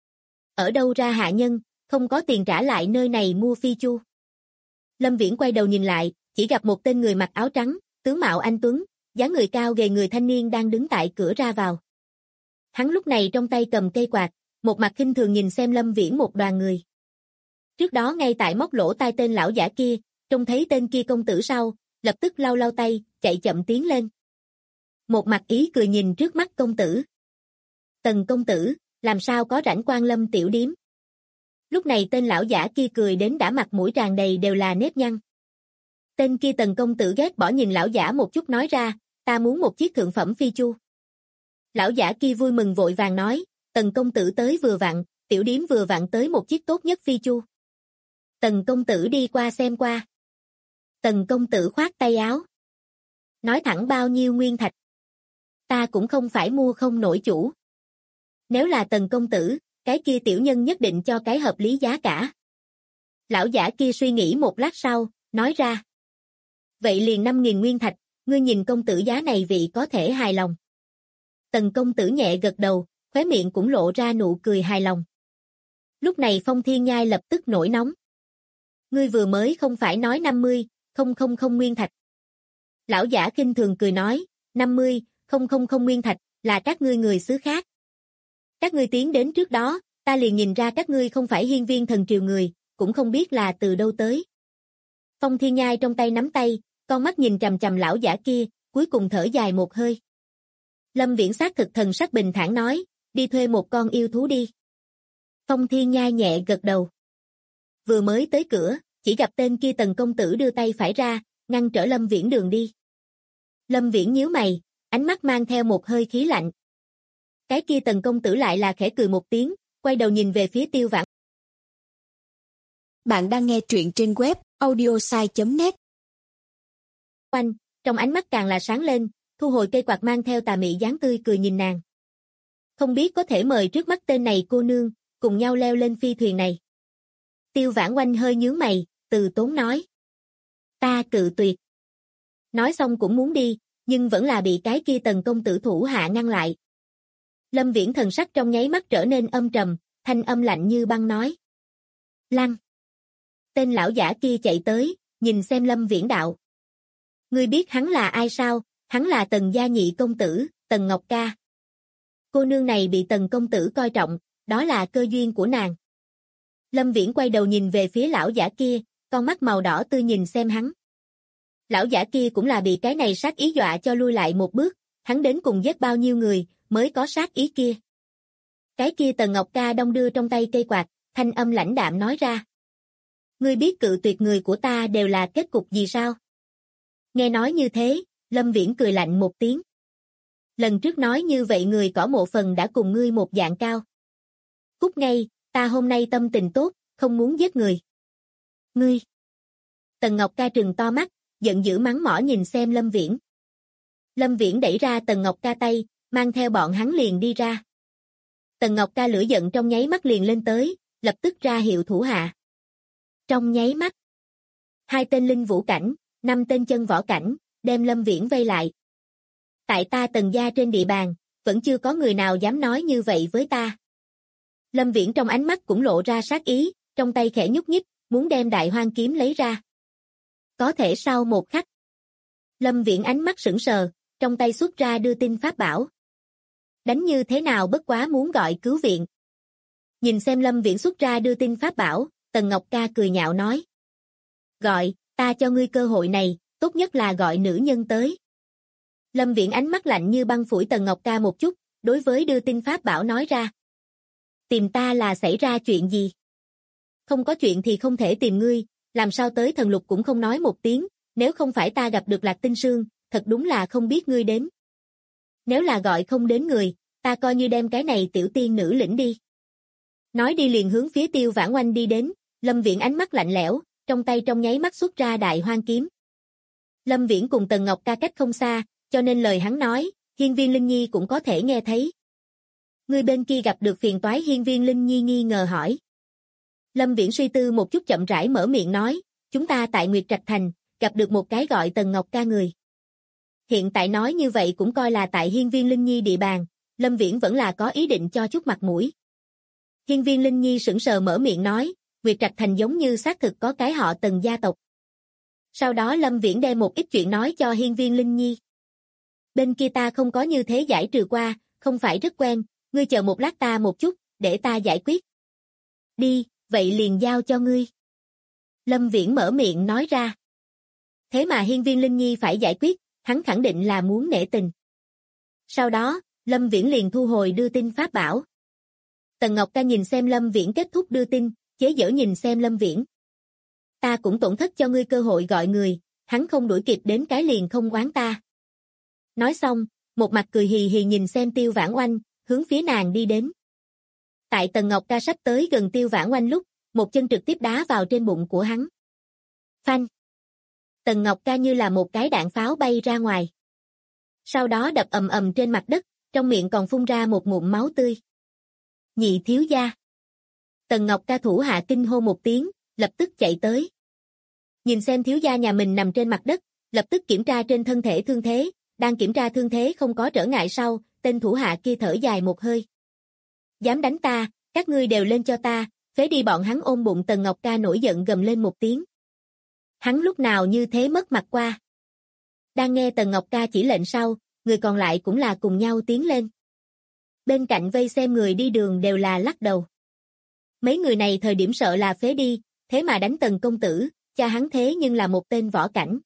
Ở đâu ra hạ nhân, không có tiền trả lại nơi này mua phi chu. Lâm Viễn quay đầu nhìn lại, chỉ gặp một tên người mặc áo trắng, tướng mạo anh tuấn, dáng người cao gầy người thanh niên đang đứng tại cửa ra vào. Hắn lúc này trong tay cầm cây quạt, một mặt khinh thường nhìn xem Lâm Viễn một đoàn người. Trước đó ngay tại móc lỗ tai tên lão giả kia, trông thấy tên kia công tử sau, lập tức lau lau tay, chạy chậm tiến lên. Một mặt ý cười nhìn trước mắt công tử. Tần công tử, làm sao có rảnh quan lâm tiểu điếm. Lúc này tên lão giả kia cười đến đã mặt mũi tràn đầy đều là nếp nhăn. Tên kia Tần công tử ghét bỏ nhìn lão giả một chút nói ra, ta muốn một chiếc thượng phẩm phi chu. Lão giả kia vui mừng vội vàng nói, Tần công tử tới vừa vặn, tiểu điếm vừa vặn tới một chiếc tốt nhất phi chu. Tần công tử đi qua xem qua. Tần công tử khoát tay áo. Nói thẳng bao nhiêu nguyên thạch. Ta cũng không phải mua không nổi chủ. Nếu là Tần công tử, cái kia tiểu nhân nhất định cho cái hợp lý giá cả. Lão giả kia suy nghĩ một lát sau, nói ra. Vậy liền 5.000 nguyên thạch, ngươi nhìn công tử giá này vị có thể hài lòng. Tần công tử nhẹ gật đầu, khóe miệng cũng lộ ra nụ cười hài lòng. Lúc này Phong Thiên Nhai lập tức nổi nóng. Ngươi vừa mới không phải nói 50,000 nguyên thạch. Lão giả khinh thường cười nói, 50,000 nguyên thạch, là các ngươi người xứ khác. Các ngươi tiến đến trước đó, ta liền nhìn ra các ngươi không phải hiên viên thần triều người, cũng không biết là từ đâu tới. Phong Thiên Nhai trong tay nắm tay, con mắt nhìn chằm chằm lão giả kia, cuối cùng thở dài một hơi. Lâm Viễn xác thực thần sắc bình thản nói, đi thuê một con yêu thú đi. Phong Thiên Nhai nhẹ gật đầu. Vừa mới tới cửa, chỉ gặp tên kia Tần công tử đưa tay phải ra, ngăn trở Lâm Viễn đường đi. Lâm Viễn nhíu mày, ánh mắt mang theo một hơi khí lạnh. Cái kia Tần công tử lại là khẽ cười một tiếng, quay đầu nhìn về phía Tiêu Vãn. Bạn đang nghe truyện trên web audiosai.net. Trong ánh mắt càng là sáng lên, thu hồi cây quạt mang theo tà mị dáng tươi cười nhìn nàng. Không biết có thể mời trước mắt tên này cô nương, cùng nhau leo lên phi thuyền này. Tiêu Vãn Oanh hơi nhướng mày, từ tốn nói. Ta cự tuyệt. Nói xong cũng muốn đi, nhưng vẫn là bị cái kia Tần công tử thủ hạ ngăn lại. Lâm Viễn thần sắc trong nháy mắt trở nên âm trầm, thanh âm lạnh như băng nói. Lăng. Tên lão giả kia chạy tới, nhìn xem Lâm Viễn đạo. Ngươi biết hắn là ai sao? Hắn là Tần gia nhị công tử, Tần Ngọc Ca. Cô nương này bị Tần công tử coi trọng, đó là cơ duyên của nàng. Lâm Viễn quay đầu nhìn về phía lão giả kia, con mắt màu đỏ tươi nhìn xem hắn. Lão giả kia cũng là bị cái này sát ý dọa cho lui lại một bước, hắn đến cùng giết bao nhiêu người, mới có sát ý kia. Cái kia Tần Ngọc Ca đong đưa trong tay cây quạt, thanh âm lãnh đạm nói ra. Ngươi biết cự tuyệt người của ta đều là kết cục gì sao? Nghe nói như thế, Lâm Viễn cười lạnh một tiếng. Lần trước nói như vậy người cỏ mộ phần đã cùng ngươi một dạng cao. Cút ngay, ta hôm nay tâm tình tốt, không muốn giết người. Ngươi! Tần Ngọc Ca trừng to mắt, giận dữ mắng mỏ nhìn xem Lâm Viễn. Lâm Viễn đẩy ra Tần Ngọc Ca tay, mang theo bọn hắn liền đi ra. Tần Ngọc Ca lửa giận trong nháy mắt liền lên tới, lập tức ra hiệu thủ hạ. Trong nháy mắt, 2 tên linh vũ cảnh, 5 tên chân võ cảnh, đem Lâm Viễn vây lại. Tại ta Tần gia trên địa bàn, vẫn chưa có người nào dám nói như vậy với ta. Lâm Viễn trong ánh mắt cũng lộ ra sát ý, trong tay khẽ nhúc nhích, muốn đem đại hoang kiếm lấy ra. Có thể sau một khắc. Lâm Viễn ánh mắt sững sờ, trong tay xuất ra đưa tin pháp bảo. Đánh như thế nào bất quá muốn gọi cứu viện. Nhìn xem Lâm Viễn xuất ra đưa tin pháp bảo, Tần Ngọc Ca cười nhạo nói. Gọi, ta cho ngươi cơ hội này, tốt nhất là gọi nữ nhân tới. Lâm Viễn ánh mắt lạnh như băng phủi Tần Ngọc Ca một chút, đối với đưa tin pháp bảo nói ra. Tìm ta là xảy ra chuyện gì? Không có chuyện thì không thể tìm ngươi, làm sao tới thần lục cũng không nói một tiếng, nếu không phải ta gặp được Lạc Tinh Sương, thật đúng là không biết ngươi đến. Nếu là gọi không đến người, ta coi như đem cái này tiểu tiên nữ lĩnh đi. Nói đi liền hướng phía Tiêu Vãn Oanh đi đến, Lâm Viễn ánh mắt lạnh lẽo, trong tay trong nháy mắt xuất ra đại hoang kiếm. Lâm Viễn cùng Tần Ngọc Ca cách không xa, cho nên lời hắn nói, Hiên Viên Linh Nhi cũng có thể nghe thấy. Người bên kia gặp được phiền toái Hiên Viên Linh Nhi nghi ngờ hỏi. Lâm Viễn suy tư một chút chậm rãi mở miệng nói, chúng ta tại Nguyệt Trạch Thành, gặp được một cái gọi Tần Ngọc Ca người. hiện tại nói như vậy cũng coi là tại Hiên Viên Linh Nhi địa bàn, Lâm Viễn vẫn là có ý định cho chút mặt mũi. Hiên Viên Linh Nhi sững sờ mở miệng nói, Nguyệt Trạch Thành giống như xác thực có cái họ Tần gia tộc. Sau đó Lâm Viễn đem một ít chuyện nói cho Hiên Viên Linh Nhi. Bên kia ta không có như thế giải trừ qua, không phải rất quen, ngươi chờ một lát ta một chút, để ta giải quyết. Đi, vậy liền giao cho ngươi. Lâm Viễn mở miệng nói ra. Thế mà Hiên Viên Linh Nhi phải giải quyết, hắn khẳng định là muốn nể tình. Sau đó, Lâm Viễn liền thu hồi đưa tin pháp bảo. Tần Ngọc Ca nhìn xem Lâm Viễn kết thúc đưa tin, chế giễu nhìn xem Lâm Viễn. Ta cũng tổn thất cho ngươi cơ hội gọi người, hắn không đuổi kịp đến cái liền không oán ta. Nói xong, một mặt cười hì hì nhìn xem Tiêu Vãn Oanh, hướng phía nàng đi đến. Tại Tần Ngọc Ca sắp tới gần Tiêu Vãn Oanh lúc, một chân trực tiếp đá vào trên bụng của hắn. Phanh! Tần Ngọc Ca như là một cái đạn pháo bay ra ngoài. Sau đó đập ầm ầm trên mặt đất, trong miệng còn phun ra một ngụm máu tươi. Nhị thiếu gia. Tần Ngọc Ca thủ hạ kinh hô một tiếng, lập tức chạy tới. Nhìn xem thiếu gia nhà mình nằm trên mặt đất, lập tức kiểm tra trên thân thể thương thế, đang kiểm tra thương thế không có trở ngại sau, tên thủ hạ kia thở dài một hơi. Dám đánh ta, các ngươi đều lên cho ta, phế đi bọn hắn ôm bụng. Tần Ngọc Ca nổi giận gầm lên một tiếng. Hắn lúc nào như thế mất mặt qua. Đang nghe Tần Ngọc Ca chỉ lệnh sau, người còn lại cũng là cùng nhau tiến lên. Bên cạnh vây xem người đi đường đều là lắc đầu. Mấy người này thời điểm sợ là phế đi, thế mà đánh Tần công tử, cha hắn thế nhưng là một tên võ cảnh.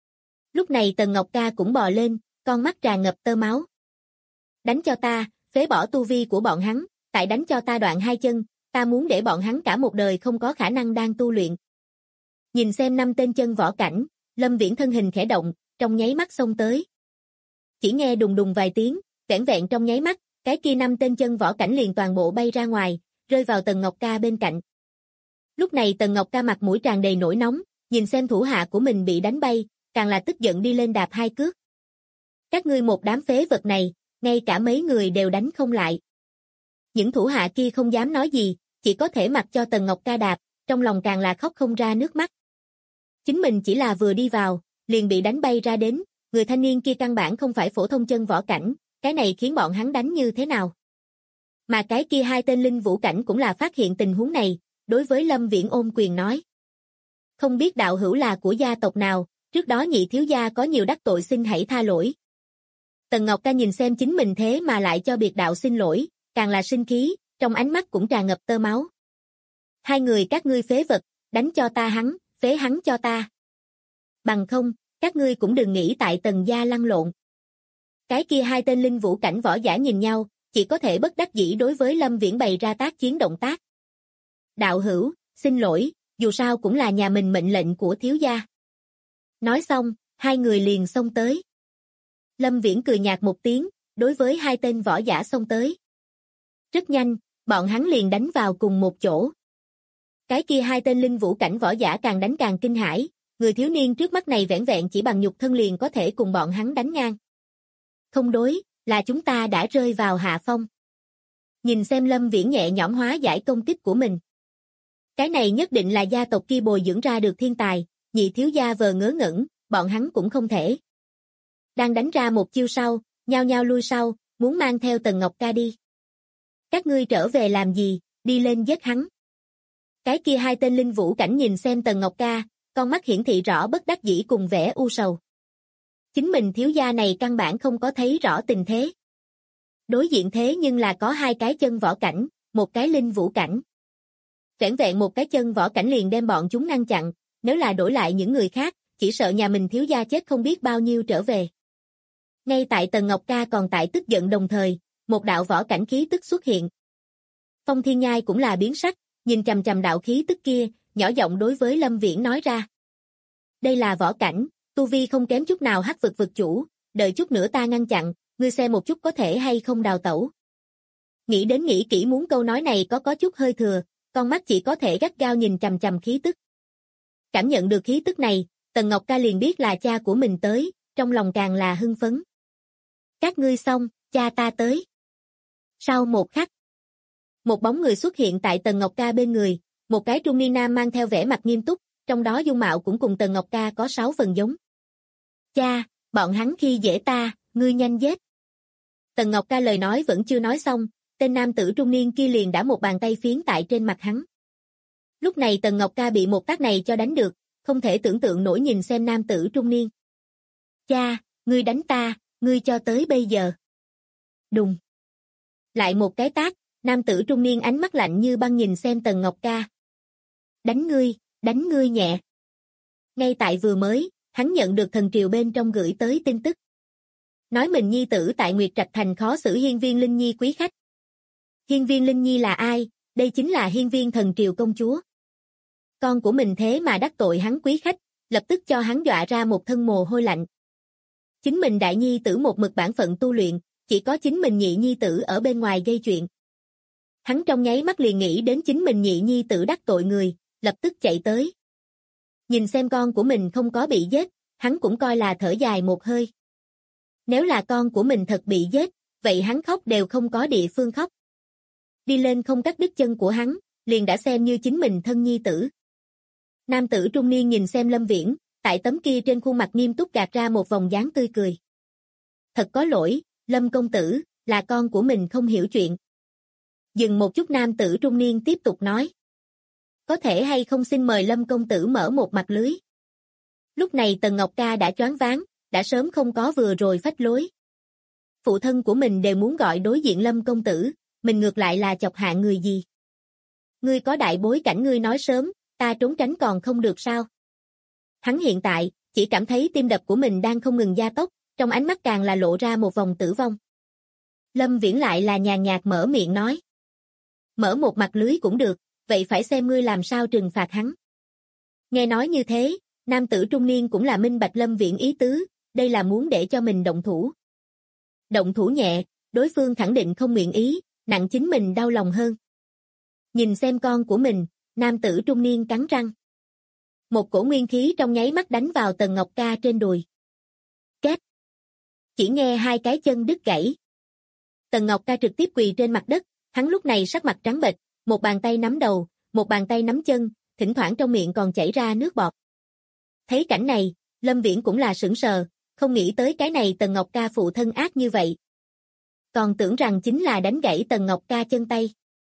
Lúc này Tần Ngọc Ca cũng bò lên, con mắt tràn ngập tơ máu. Đánh cho ta, phế bỏ tu vi của bọn hắn, tại đánh cho ta đoạn hai chân, ta muốn để bọn hắn cả một đời không có khả năng đang tu luyện. Nhìn xem 5 tên chân võ cảnh, Lâm Viễn thân hình khẽ động, trong nháy mắt xông tới. Chỉ nghe đùng đùng vài tiếng, vẻn vẹn trong nháy mắt, cái kia 5 tên chân võ cảnh liền toàn bộ bay ra ngoài, rơi vào Tần Ngọc Ca bên cạnh. Lúc này Tần Ngọc Ca mặt mũi tràn đầy nổi nóng, nhìn xem thủ hạ của mình bị đánh bay, càng là tức giận đi lên đạp hai cước. Các ngươi một đám phế vật này, ngay cả mấy người đều đánh không lại. Những thủ hạ kia không dám nói gì, chỉ có thể mặc cho Tần Ngọc Ca đạp, trong lòng càng là khóc không ra nước mắt. Chính mình chỉ là vừa đi vào, liền bị đánh bay ra đến, người thanh niên kia căn bản không phải phổ thông chân võ cảnh, cái này khiến bọn hắn đánh như thế nào. Mà cái kia 2 tên linh vũ cảnh cũng là phát hiện tình huống này, đối với Lâm Viễn ôm quyền nói. Không biết đạo hữu là của gia tộc nào, trước đó nhị thiếu gia có nhiều đắc tội, xin hãy tha lỗi. Tần Ngọc Ca nhìn xem chính mình thế mà lại cho biệt đạo xin lỗi, càng là sinh khí, trong ánh mắt cũng tràn ngập tơ máu. 2 người các ngươi phế vật, đánh cho ta hắn, phế hắn cho ta. Bằng không, các ngươi cũng đừng nghĩ tại Tần gia lăn lộn. Cái kia 2 tên linh vũ cảnh võ giả nhìn nhau, chỉ có thể bất đắc dĩ đối với Lâm Viễn bày ra tác chiến động tác. Đạo hữu, xin lỗi, dù sao cũng là nhà mình mệnh lệnh của thiếu gia. Nói xong, 2 người liền xông tới. Lâm Viễn cười nhạt một tiếng, đối với 2 tên võ giả xông tới. Rất nhanh, bọn hắn liền đánh vào cùng một chỗ. Cái kia 2 tên linh vũ cảnh võ giả càng đánh càng kinh hãi, người thiếu niên trước mắt này vẻn vẹn chỉ bằng nhục thân liền có thể cùng bọn hắn đánh ngang. Không đối, là chúng ta đã rơi vào hạ phong. Nhìn xem Lâm Viễn nhẹ nhõm hóa giải công kích của mình. Cái này nhất định là gia tộc kia bồi dưỡng ra được thiên tài, nhị thiếu gia vờ ngớ ngẩn, bọn hắn cũng không thể. Đang đánh ra một chiêu sau, nhao nhao lui sau, muốn mang theo Tần Ngọc Ca đi. Các ngươi trở về làm gì, đi lên giết hắn. Cái kia 2 tên linh vũ cảnh nhìn xem Tần Ngọc Ca, con mắt hiển thị rõ bất đắc dĩ cùng vẻ u sầu. Chính mình thiếu gia này căn bản không có thấy rõ tình thế. Đối diện thế nhưng là có 2 cái chân võ cảnh, một cái linh vũ cảnh. Vẻn vẹn một cái chân võ cảnh liền đem bọn chúng ngăn chặn, nếu là đổi lại những người khác, chỉ sợ nhà mình thiếu gia chết không biết bao nhiêu trở về. Ngay tại Tần Ngọc Ca còn tại tức giận đồng thời, một đạo võ cảnh khí tức xuất hiện. Phong Thiên Nhai cũng là biến sắc, nhìn chằm chằm đạo khí tức kia, nhỏ giọng đối với Lâm Viễn nói ra. Đây là võ cảnh, tu vi không kém chút nào Hắc vực vực chủ, đợi chút nữa ta ngăn chặn, ngươi xem một chút có thể hay không đào tẩu. Nghĩ đến nghĩ kỹ muốn câu nói này có chút hơi thừa, con mắt chỉ có thể gắt gao nhìn chằm chằm khí tức. Cảm nhận được khí tức này, Tần Ngọc Ca liền biết là cha của mình tới, trong lòng càng là hưng phấn. Các ngươi xong, cha ta tới. Sau một khắc, một bóng người xuất hiện tại Tần Ngọc Ca bên người, một cái trung niên nam mang theo vẻ mặt nghiêm túc, trong đó dung mạo cũng cùng Tần Ngọc Ca có 6 phần giống. Cha, Bọn hắn khi dễ ta, ngươi nhanh giết. Tần Ngọc Ca lời nói vẫn chưa nói xong, tên nam tử trung niên kia liền đã một bàn tay phiến tại trên mặt hắn. Lúc này Tần Ngọc Ca bị một tác này cho đánh được, không thể tưởng tượng nổi nhìn xem nam tử trung niên. Cha, ngươi đánh ta, ngươi cho tới bây giờ. Đùng. Lại một cái tát, nam tử trung niên ánh mắt lạnh như băng nhìn xem Tần Ngọc Ca. Đánh ngươi nhẹ. Ngay tại vừa mới, hắn nhận được thần triều bên trong gửi tới tin tức. Nói mình nhi tử tại Nguyệt Trạch Thành khó xử Hiên Viên Linh Nhi quý khách. Hiên Viên Linh Nhi là ai? Đây chính là Hiên Viên thần triều công chúa. Con của mình thế mà đắc tội hắn quý khách, lập tức cho hắn dọa ra một thân mồ hôi lạnh. Chính mình đại nhi tử một mực bản phận tu luyện, chỉ có chính mình nhị nhi tử ở bên ngoài gây chuyện. Hắn trong nháy mắt liền nghĩ đến chính mình nhị nhi tử đắc tội người, lập tức chạy tới. Nhìn xem con của mình không có bị giết, hắn cũng coi là thở dài một hơi. Nếu là con của mình thật bị giết, vậy hắn khóc đều không có địa phương khóc. Đi lên không cắt đứt chân của hắn, liền đã xem như chính mình thân nhi tử. Nam tử trung niên nhìn xem Lâm Viễn, tại tấm kia trên khuôn mặt nghiêm túc gạt ra một vòng dáng tươi cười. Thật có lỗi, Lâm công tử, là con của mình không hiểu chuyện. Dừng một chút nam tử trung niên tiếp tục nói. Có thể hay không xin mời Lâm công tử mở một mặt lưới. Lúc này Tần Ngọc Ca đã choáng váng, đã sớm không có vừa rồi phách lối. Phụ thân của mình đều muốn gọi đối diện Lâm công tử, mình ngược lại là chọc hạ người gì. Ngươi có đại bối cảnh ngươi nói sớm, ta trốn tránh còn không được sao. Hắn hiện tại, chỉ cảm thấy tim đập của mình đang không ngừng gia tốc, trong ánh mắt càng là lộ ra một vòng tử vong. Lâm Viễn lại là nhàn nhạt mở miệng nói. Mở một mặt lưới cũng được, vậy phải xem ngươi làm sao trừng phạt hắn. Nghe nói như thế, nam tử trung niên cũng là minh bạch Lâm Viễn ý tứ, đây là muốn để cho mình động thủ. Động thủ nhẹ, đối phương khẳng định không nguyện ý, nặng chính mình đau lòng hơn. Nhìn xem con của mình, nam tử trung niên cắn răng. Một cổ nguyên khí trong nháy mắt đánh vào Tần Ngọc Ca trên đùi. Két. Chỉ nghe hai cái chân đứt gãy. Tần Ngọc Ca trực tiếp quỳ trên mặt đất, hắn lúc này sắc mặt trắng bệch, một bàn tay nắm đầu, một bàn tay nắm chân, thỉnh thoảng trong miệng còn chảy ra nước bọt. Thấy cảnh này, Lâm Viễn cũng là sững sờ, không nghĩ tới cái này Tần Ngọc Ca phụ thân ác như vậy. Còn tưởng rằng chính là đánh gãy Tần Ngọc Ca chân tay.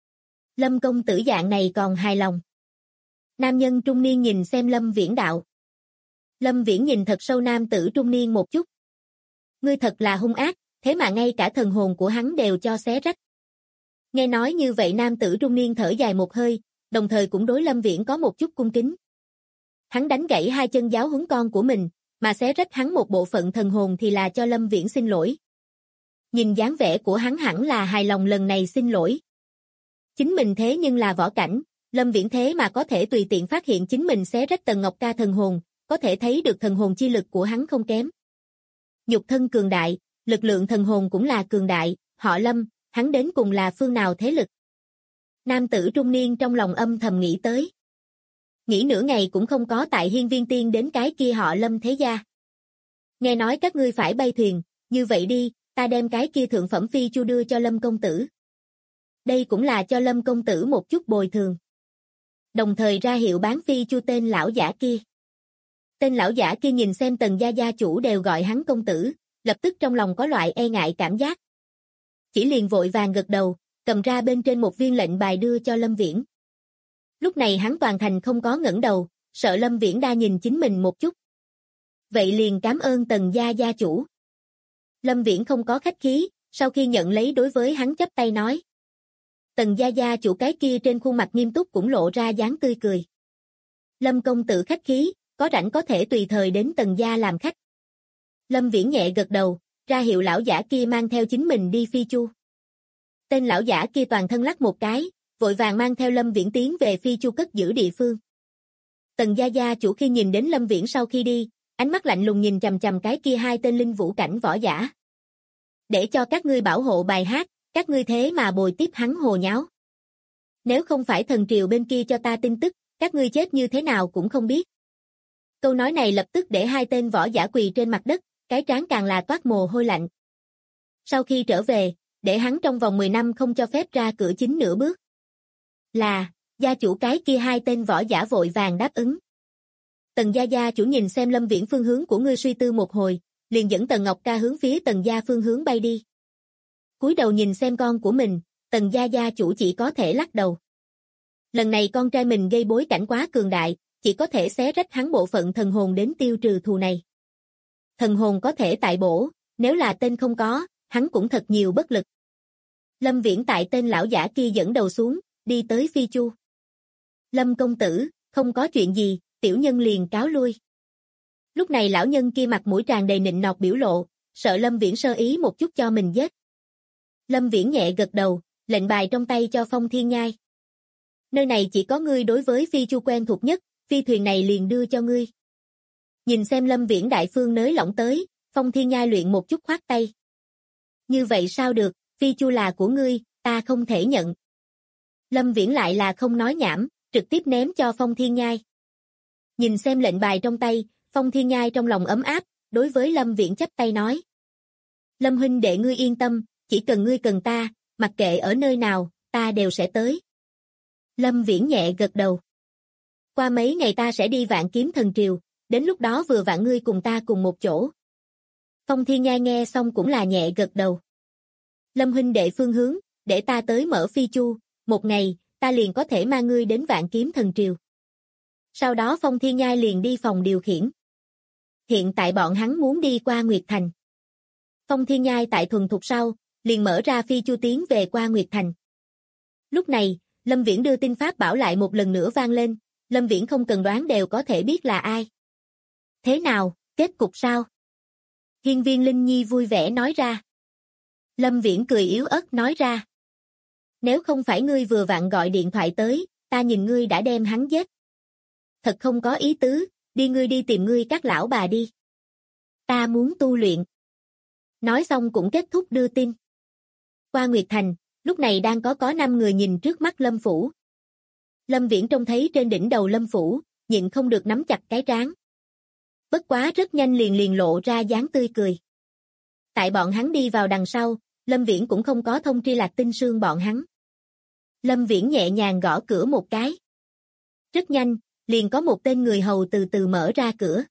Lâm công tử dạng này còn hài lòng. Nam nhân trung niên nhìn xem Lâm Viễn đạo. Lâm Viễn nhìn thật sâu nam tử trung niên một chút. Ngươi thật là hung ác, thế mà ngay cả thần hồn của hắn đều cho xé rách. Nghe nói như vậy nam tử trung niên thở dài một hơi, đồng thời cũng đối Lâm Viễn có một chút cung kính. Hắn đánh gãy hai chân giáo huấn con của mình, mà xé rách hắn một bộ phận thần hồn thì là cho Lâm Viễn xin lỗi. Nhìn dáng vẻ của hắn hẳn là hài lòng lần này xin lỗi. Chính mình thế nhưng là võ cảnh, Lâm Viễn thế mà có thể tùy tiện phát hiện chính mình xé rách Tần Ngọc Ca thần hồn, có thể thấy được thần hồn chi lực của hắn không kém. Nhục thân cường đại, lực lượng thần hồn cũng là cường đại, họ Lâm, hắn đến cùng là phương nào thế lực. Nam tử trung niên trong lòng âm thầm nghĩ tới. Nghĩ nửa ngày cũng không có tại Hiên Viên Tiên đến cái kia họ Lâm thế gia. Nghe nói các ngươi phải bay thuyền, như vậy đi, ta đem cái kia thượng phẩm phi chu đưa cho Lâm công tử. Đây cũng là cho Lâm công tử một chút bồi thường. Đồng thời ra hiệu bán phi chu tên lão giả kia. Tên lão giả kia nhìn xem Tần gia gia chủ đều gọi hắn công tử, lập tức trong lòng có loại e ngại cảm giác. Chỉ liền vội vàng gật đầu, cầm ra bên trên một viên lệnh bài đưa cho Lâm Viễn. Lúc này hắn toàn thành không có ngẩng đầu, sợ Lâm Viễn đa nhìn chính mình một chút. Vậy liền cảm ơn Tần gia gia chủ. Lâm Viễn không có khách khí, sau khi nhận lấy đối với hắn chắp tay nói. Tần gia gia chủ cái kia trên khuôn mặt nghiêm túc cũng lộ ra dáng tươi cười. Lâm công tử khách khí, có rảnh có thể tùy thời đến Tần gia làm khách. Lâm Viễn nhẹ gật đầu, ra hiệu lão giả kia mang theo chính mình đi phi chu. Tên lão giả kia toàn thân lắc một cái, vội vàng mang theo Lâm Viễn tiến về phi chu cất giữ địa phương. Tần gia gia chủ khi nhìn đến Lâm Viễn sau khi đi, ánh mắt lạnh lùng nhìn chằm chằm cái kia hai tên linh vũ cảnh võ giả. Để cho các ngươi bảo hộ bài hát, các ngươi thế mà bồi tiếp hắn hồ nháo. Nếu không phải thần triều bên kia cho ta tin tức, các ngươi chết như thế nào cũng không biết. Câu nói này lập tức để hai tên võ giả quỳ trên mặt đất, cái trán càng là toát mồ hôi lạnh. Sau khi trở về, để hắn trong vòng 10 năm không cho phép ra cửa chính nửa bước. Là, gia chủ cái kia hai tên võ giả vội vàng đáp ứng. Tần gia gia chủ nhìn xem Lâm Viễn phương hướng của ngươi suy tư một hồi, liền dẫn Tần Ngọc Ca hướng phía Tần gia phương hướng bay đi. Cúi đầu nhìn xem con của mình, Tần gia gia chủ chỉ có thể lắc đầu. Lần này con trai mình gây bối cảnh quá cường đại, chỉ có thể xé rách hắn bộ phận thần hồn đến tiêu trừ thù này. Thần hồn có thể tại bổ, nếu là tên không có, hắn cũng thật nhiều bất lực. Lâm Viễn tại tên lão giả kia dẫn đầu xuống, đi tới Phi Chu. Lâm công tử, không có chuyện gì, tiểu nhân liền cáo lui. Lúc này lão nhân kia mặt mũi tràn đầy nịnh nọt biểu lộ, sợ Lâm Viễn sơ ý một chút cho mình giết. Lâm Viễn nhẹ gật đầu, lệnh bài trong tay cho Phong Thiên Nhai. Nơi này chỉ có ngươi đối với Phi Chu quen thuộc nhất, phi thuyền này liền đưa cho ngươi. Nhìn xem Lâm Viễn đại phương nới lỏng tới, Phong Thiên Nhai luyện một chút khoát tay. Như vậy sao được, Phi Chu là của ngươi, ta không thể nhận. Lâm Viễn lại là không nói nhảm, trực tiếp ném cho Phong Thiên Nhai. Nhìn xem lệnh bài trong tay, Phong Thiên Nhai trong lòng ấm áp, đối với Lâm Viễn chắp tay nói. Lâm huynh đệ ngươi yên tâm, chỉ cần ngươi cần ta, mặc kệ ở nơi nào, ta đều sẽ tới. Lâm Viễn nhẹ gật đầu. Qua mấy ngày ta sẽ đi Vạn Kiếm Thần Triều, đến lúc đó vừa vặn ngươi cùng ta cùng một chỗ. Phong Thiên Nhai nghe xong cũng là nhẹ gật đầu. Lâm huynh đệ phương hướng, để ta tới mở Phi Chu, một ngày, ta liền có thể mang ngươi đến Vạn Kiếm Thần Triều. Sau đó Phong Thiên Nhai liền đi phòng điều khiển. Hiện tại bọn hắn muốn đi qua Nguyệt Thành. Phong Thiên Nhai tại thuần thục sau, liền mở ra Phi Chu tiến về qua Nguyệt Thành. Lúc này, Lâm Viễn đưa tin pháp bảo lại một lần nữa vang lên, Lâm Viễn không cần đoán đều có thể biết là ai. Thế nào, kết cục sao? Hiên Viên Linh Nhi vui vẻ nói ra. Lâm Viễn cười yếu ớt nói ra. Nếu không phải ngươi vừa vặn gọi điện thoại tới, ta nhìn ngươi đã đem hắn giết. Thật không có ý tứ, ngươi đi tìm ngươi các lão bà đi. Ta muốn tu luyện. Nói xong cũng kết thúc đưa tin. Qua Nguyệt Thành, lúc này đang có 5 người nhìn trước mắt Lâm Phủ. Lâm Viễn trông thấy trên đỉnh đầu Lâm Phủ, nhịn không được nắm chặt cái trán. Bất quá rất nhanh liền lộ ra dáng tươi cười. Tại bọn hắn đi vào đằng sau, Lâm Viễn cũng không có thông tri Lạc Tinh Sương bọn hắn. Lâm Viễn nhẹ nhàng gõ cửa một cái. Rất nhanh, liền có một tên người hầu từ từ mở ra cửa.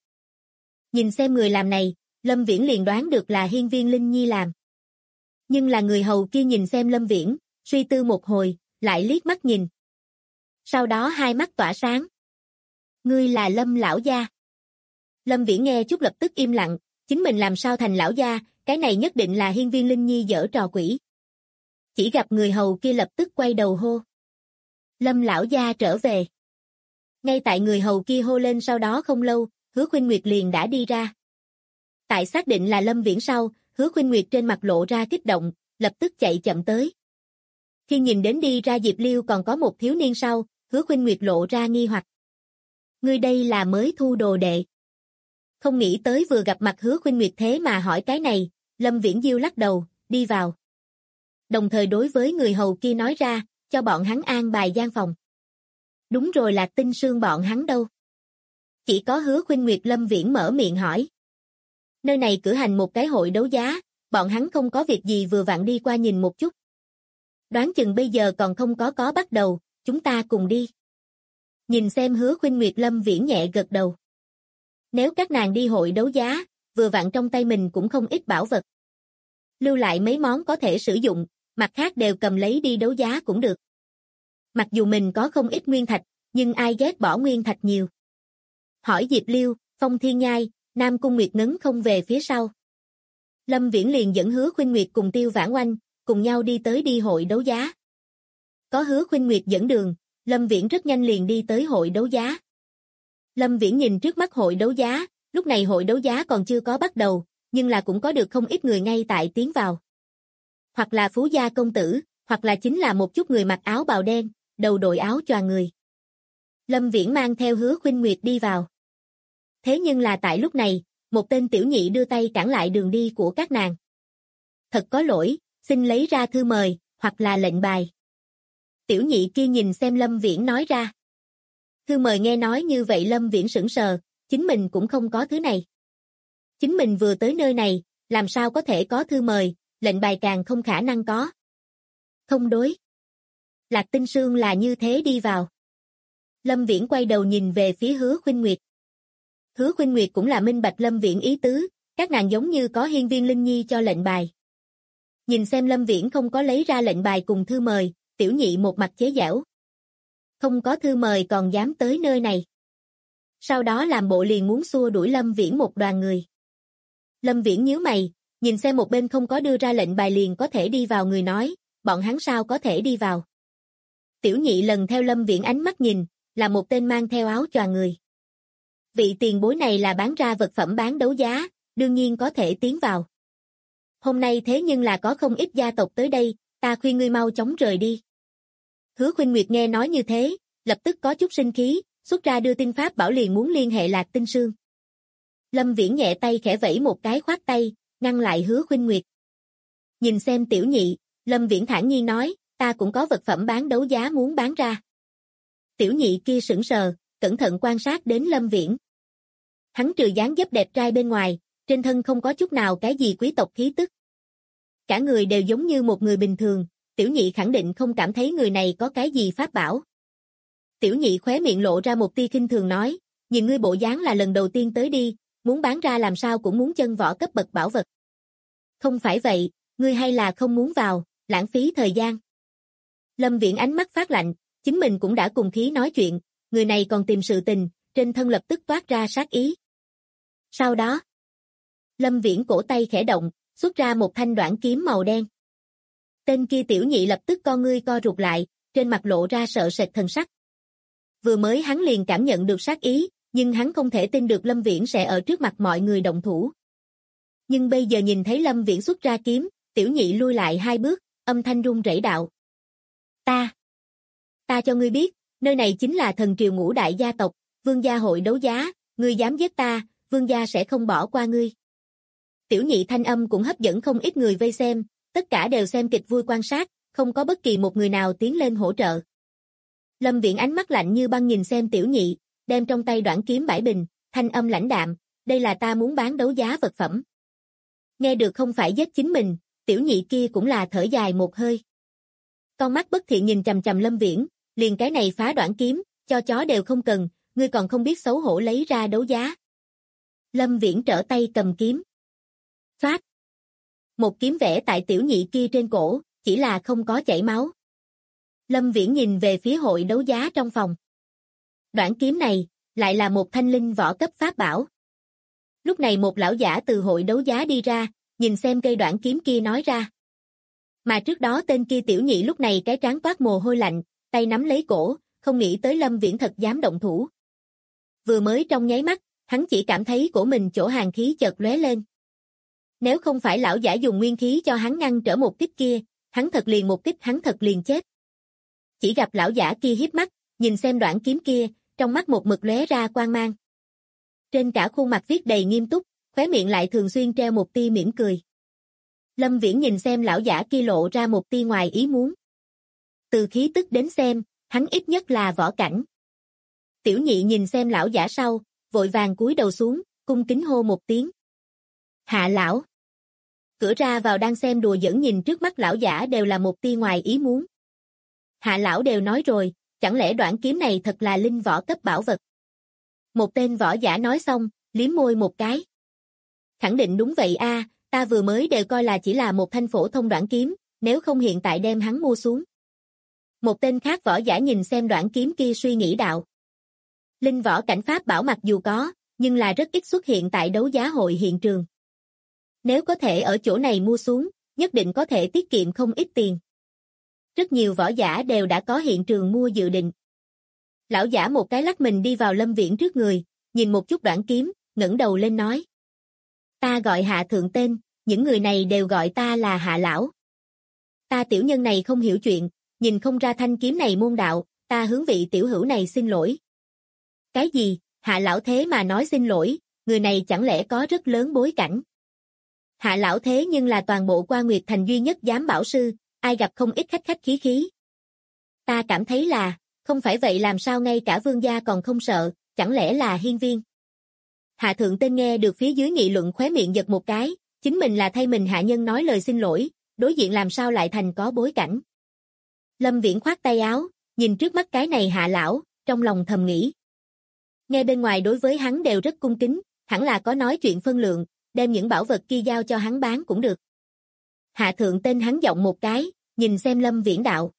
Nhìn xem người làm này, Lâm Viễn liền đoán được là Hiên Viên Linh Nhi làm. Nhưng là người hầu kia nhìn xem Lâm Viễn, suy tư một hồi, lại liếc mắt nhìn. Sau đó hai mắt tỏa sáng. Ngươi là Lâm lão gia. Lâm Viễn nghe chút lập tức im lặng, chính mình làm sao thành lão gia, cái này nhất định là Hiên Viên Linh Nhi giở trò quỷ. Chỉ gặp người hầu kia lập tức quay đầu hô. Lâm lão gia trở về. Ngay tại người hầu kia hô lên sau đó không lâu, Hứa Khuynh Nguyệt liền đã đi ra. Tại xác định là Lâm Viễn sau, Hứa Khuynh Nguyệt trên mặt lộ ra kích động, lập tức chạy chậm tới. Khi nhìn đến đi ra Diệp Liêu còn có một thiếu niên sau, Hứa Khuynh Nguyệt lộ ra nghi hoặc. Ngươi đây là mới thu đồ đệ. Không nghĩ tới vừa gặp mặt Hứa Khuynh Nguyệt thế mà hỏi cái này, Lâm Viễn Diêu lắc đầu, đi vào. Đồng thời đối với người hầu kia nói ra, cho bọn hắn an bài gian phòng. Đúng rồi, Lạc Tinh Sương bọn hắn đâu? Chỉ có Hứa Khuynh Nguyệt. Lâm Viễn mở miệng hỏi. Nơi này cử hành một cái hội đấu giá, bọn hắn không có việc gì vừa vặn đi qua nhìn một chút. Đoán chừng bây giờ còn không có bắt đầu, chúng ta cùng đi. Nhìn xem Hứa Khuynh Nguyệt. Lâm Viễn nhẹ gật đầu. Nếu các nàng đi hội đấu giá, vừa vặn trong tay mình cũng không ít bảo vật. Lưu lại mấy món có thể sử dụng, mặt khác đều cầm lấy đi đấu giá cũng được. Mặc dù mình có không ít nguyên thạch, nhưng ai ghét bỏ nguyên thạch nhiều. Hỏi Diệp Liêu, Phong Thiên Nhai, Nam Cung Nguyệt Ngấn không về phía sau. Lâm Viễn liền dẫn Hứa Khuynh Nguyệt cùng Tiêu Vãn Oanh, cùng nhau đi tới đi hội đấu giá. Có Hứa Khuynh Nguyệt dẫn đường, Lâm Viễn rất nhanh liền đi tới hội đấu giá. Lâm Viễn nhìn trước mắt hội đấu giá, lúc này hội đấu giá còn chưa có bắt đầu, nhưng là cũng có được không ít người ngay tại tiến vào. Hoặc là phú gia công tử, hoặc là chính là một chút người mặc áo bào đen, đầu đội áo choàng người. Lâm Viễn mang theo Hứa Khuynh Nguyệt đi vào. Thế nhưng là tại lúc này, một tên tiểu nhị đưa tay cản lại đường đi của các nàng. Thật có lỗi, xin lấy ra thư mời, hoặc là lệnh bài. Tiểu nhị kia nhìn xem Lâm Viễn nói ra. Thư mời nghe nói như vậy Lâm Viễn sững sờ, chính mình cũng không có thứ này. Chính mình vừa tới nơi này, làm sao có thể có thư mời, lệnh bài càng không khả năng có. Không đối. Lạc Tinh Sương là như thế đi vào. Lâm Viễn quay đầu nhìn về phía Hứa Khuynh Nguyệt. Hứa Khuynh Nguyệt cũng là minh bạch Lâm Viễn ý tứ, Các nàng giống như có hiên viên Linh Nhi cho lệnh bài. Nhìn xem Lâm Viễn không có lấy ra lệnh bài cùng thư mời, Tiểu Nhị một mặt chế giễu. Không có thư mời còn dám tới nơi này. Sau đó làm bộ liền muốn xua đuổi Lâm Viễn một đoàn người. Lâm Viễn nhíu mày, nhìn xem một bên không có đưa ra lệnh bài liền có thể đi vào người nói, bọn hắn sao có thể đi vào. Tiểu Nhị lần theo Lâm Viễn ánh mắt nhìn, là một tên mang theo áo choàng người. Vị tiền bối này là bán ra vật phẩm bán đấu giá, đương nhiên có thể tiến vào. Hôm nay thế nhưng là có không ít gia tộc tới đây, ta khuyên ngươi mau chóng rời đi. Hứa Khuynh Nguyệt nghe nói như thế, lập tức có chút sinh khí, xuất ra đưa tin pháp bảo liền muốn liên hệ Lạc Tinh Sương. Lâm Viễn nhẹ tay khẽ vẫy một cái khoát tay, ngăn lại Hứa Khuynh Nguyệt. Nhìn xem Tiểu Nhị, Lâm Viễn thản nhiên nói, ta cũng có vật phẩm bán đấu giá muốn bán ra. Tiểu Nhị kia sững sờ, cẩn thận quan sát đến Lâm Viễn. Hắn trừ dáng dấp đẹp trai bên ngoài, trên thân không có chút nào cái gì quý tộc khí tức. Cả người đều giống như một người bình thường, Tiểu Nhị khẳng định không cảm thấy người này có cái gì pháp bảo. Tiểu Nhị khóe miệng lộ ra một tia khinh thường nói, nhìn ngươi bộ dáng là lần đầu tiên tới đi, muốn bán ra làm sao cũng muốn chân võ cấp bậc bảo vật. Không phải vậy, ngươi hay là không muốn vào, lãng phí thời gian. Lâm Viễn ánh mắt phát lạnh, chính mình cũng đã cùng khí nói chuyện, người này còn tìm sự tình, trên thân lập tức toát ra sát ý. Sau đó, Lâm Viễn cổ tay khẽ động, xuất ra một thanh đoạn kiếm màu đen. Tên kia Tiểu Nhị lập tức con ngươi co rụt lại, trên mặt lộ ra sợ sệt thần sắc. Vừa mới hắn liền cảm nhận được sát ý, nhưng hắn không thể tin được Lâm Viễn sẽ ở trước mặt mọi người động thủ. Nhưng bây giờ nhìn thấy Lâm Viễn xuất ra kiếm, Tiểu Nhị lui lại 2 bước, âm thanh run rẩy đạo. Ta cho ngươi biết, nơi này chính là thần triều ngũ đại gia tộc, vương gia hội đấu giá, ngươi dám giết ta, vương gia sẽ không bỏ qua ngươi. Tiểu Nhị thanh âm cũng hấp dẫn không ít người vây xem, tất cả đều xem kịch vui quan sát, không có bất kỳ một người nào tiến lên hỗ trợ. Lâm Viễn ánh mắt lạnh như băng nhìn xem Tiểu Nhị, đem trong tay đoạn kiếm bãi bình, thanh âm lãnh đạm, đây là ta muốn bán đấu giá vật phẩm. Nghe được không phải giết chính mình, Tiểu Nhị kia cũng là thở dài một hơi. Con mắt bất thiện nhìn chằm chằm Lâm Viễn, liền cái này phá đoạn kiếm, cho chó đều không cần, ngươi còn không biết xấu hổ lấy ra đấu giá. Lâm Viễn trở tay cầm kiếm. Phát. Một kiếm vẽ tại Tiểu Nhị kia trên cổ, chỉ là không có chảy máu. Lâm Viễn nhìn về phía hội đấu giá trong phòng. Đoạn kiếm này, lại là một thanh linh võ cấp pháp bảo. Lúc này một lão giả từ hội đấu giá đi ra, nhìn xem cây đoạn kiếm kia nói ra. Mà trước đó tên kia Tiểu Nhị lúc này cái trán toát mồ hôi lạnh, tay nắm lấy cổ, không nghĩ tới Lâm Viễn thật dám động thủ. Vừa mới trong nháy mắt, hắn chỉ cảm thấy cổ mình chỗ hàn khí chợt lóe lên. Nếu không phải lão giả dùng nguyên khí cho hắn ngăn trở một kích kia, hắn thật liền chết. Chỉ gặp lão giả kia híp mắt, nhìn xem đoạn kiếm kia, trong mắt một mực lóe ra quang mang. Trên cả khuôn mặt viết đầy nghiêm túc, khóe miệng lại thường xuyên treo một tia mỉm cười. Lâm Viễn nhìn xem lão giả kia lộ ra một tia ngoài ý muốn. Từ khí tức đến xem, hắn ít nhất là võ cảnh. Tiểu Nhị nhìn xem lão giả sau, vội vàng cúi đầu xuống, cung kính hô một tiếng. Hạ lão. Cửa ra vào đang xem đùa giỡn nhìn trước mắt lão giả đều là một tia ngoài ý muốn. Hạ lão đều nói rồi, chẳng lẽ đoạn kiếm này thật là linh võ cấp bảo vật? Một tên võ giả nói xong, liếm môi một cái. Khẳng định đúng vậy a, ta vừa mới đều coi là chỉ là một thanh phổ thông đoạn kiếm, nếu không hiện tại đem hắn mua xuống. Một tên khác võ giả nhìn xem đoạn kiếm kia suy nghĩ đạo. Linh võ cảnh pháp bảo mặc dù có, nhưng là rất ít xuất hiện tại đấu giá hội hiện trường. Nếu có thể ở chỗ này mua xuống, nhất định có thể tiết kiệm không ít tiền. Rất nhiều võ giả đều đã có hiện trường mua dự định. Lão giả một cái lắc mình đi vào Lâm Viễn trước người, nhìn một chút đoạn kiếm, ngẩng đầu lên nói. Ta gọi Hạ thượng tên, những người này đều gọi ta là Hạ lão. Ta tiểu nhân này không hiểu chuyện, nhìn không ra thanh kiếm này môn đạo, ta hướng vị tiểu hữu này xin lỗi. Cái gì, Hạ lão thế mà nói xin lỗi, người này chẳng lẽ có rất lớn bối cảnh. Hạ lão thế nhưng là toàn bộ Qua Nguyệt Thành duy nhất giám bảo sư, ai gặp không ít khách khách khí khí. Ta cảm thấy là, không phải vậy làm sao ngay cả vương gia còn không sợ, chẳng lẽ là hiên viên. Hạ thượng tên nghe được phía dưới nghị luận khóe miệng giật một cái, chính mình là thay mình hạ nhân nói lời xin lỗi, đối diện làm sao lại thành có bối cảnh. Lâm Viễn khoát tay áo, nhìn trước mắt cái này Hạ lão, trong lòng thầm nghĩ. Nghe bên ngoài đối với hắn đều rất cung kính, hẳn là có nói chuyện phân lượng, đem những bảo vật kia giao cho hắn bán cũng được. Hạ thượng tên hắn giọng một cái, nhìn xem Lâm Viễn đạo.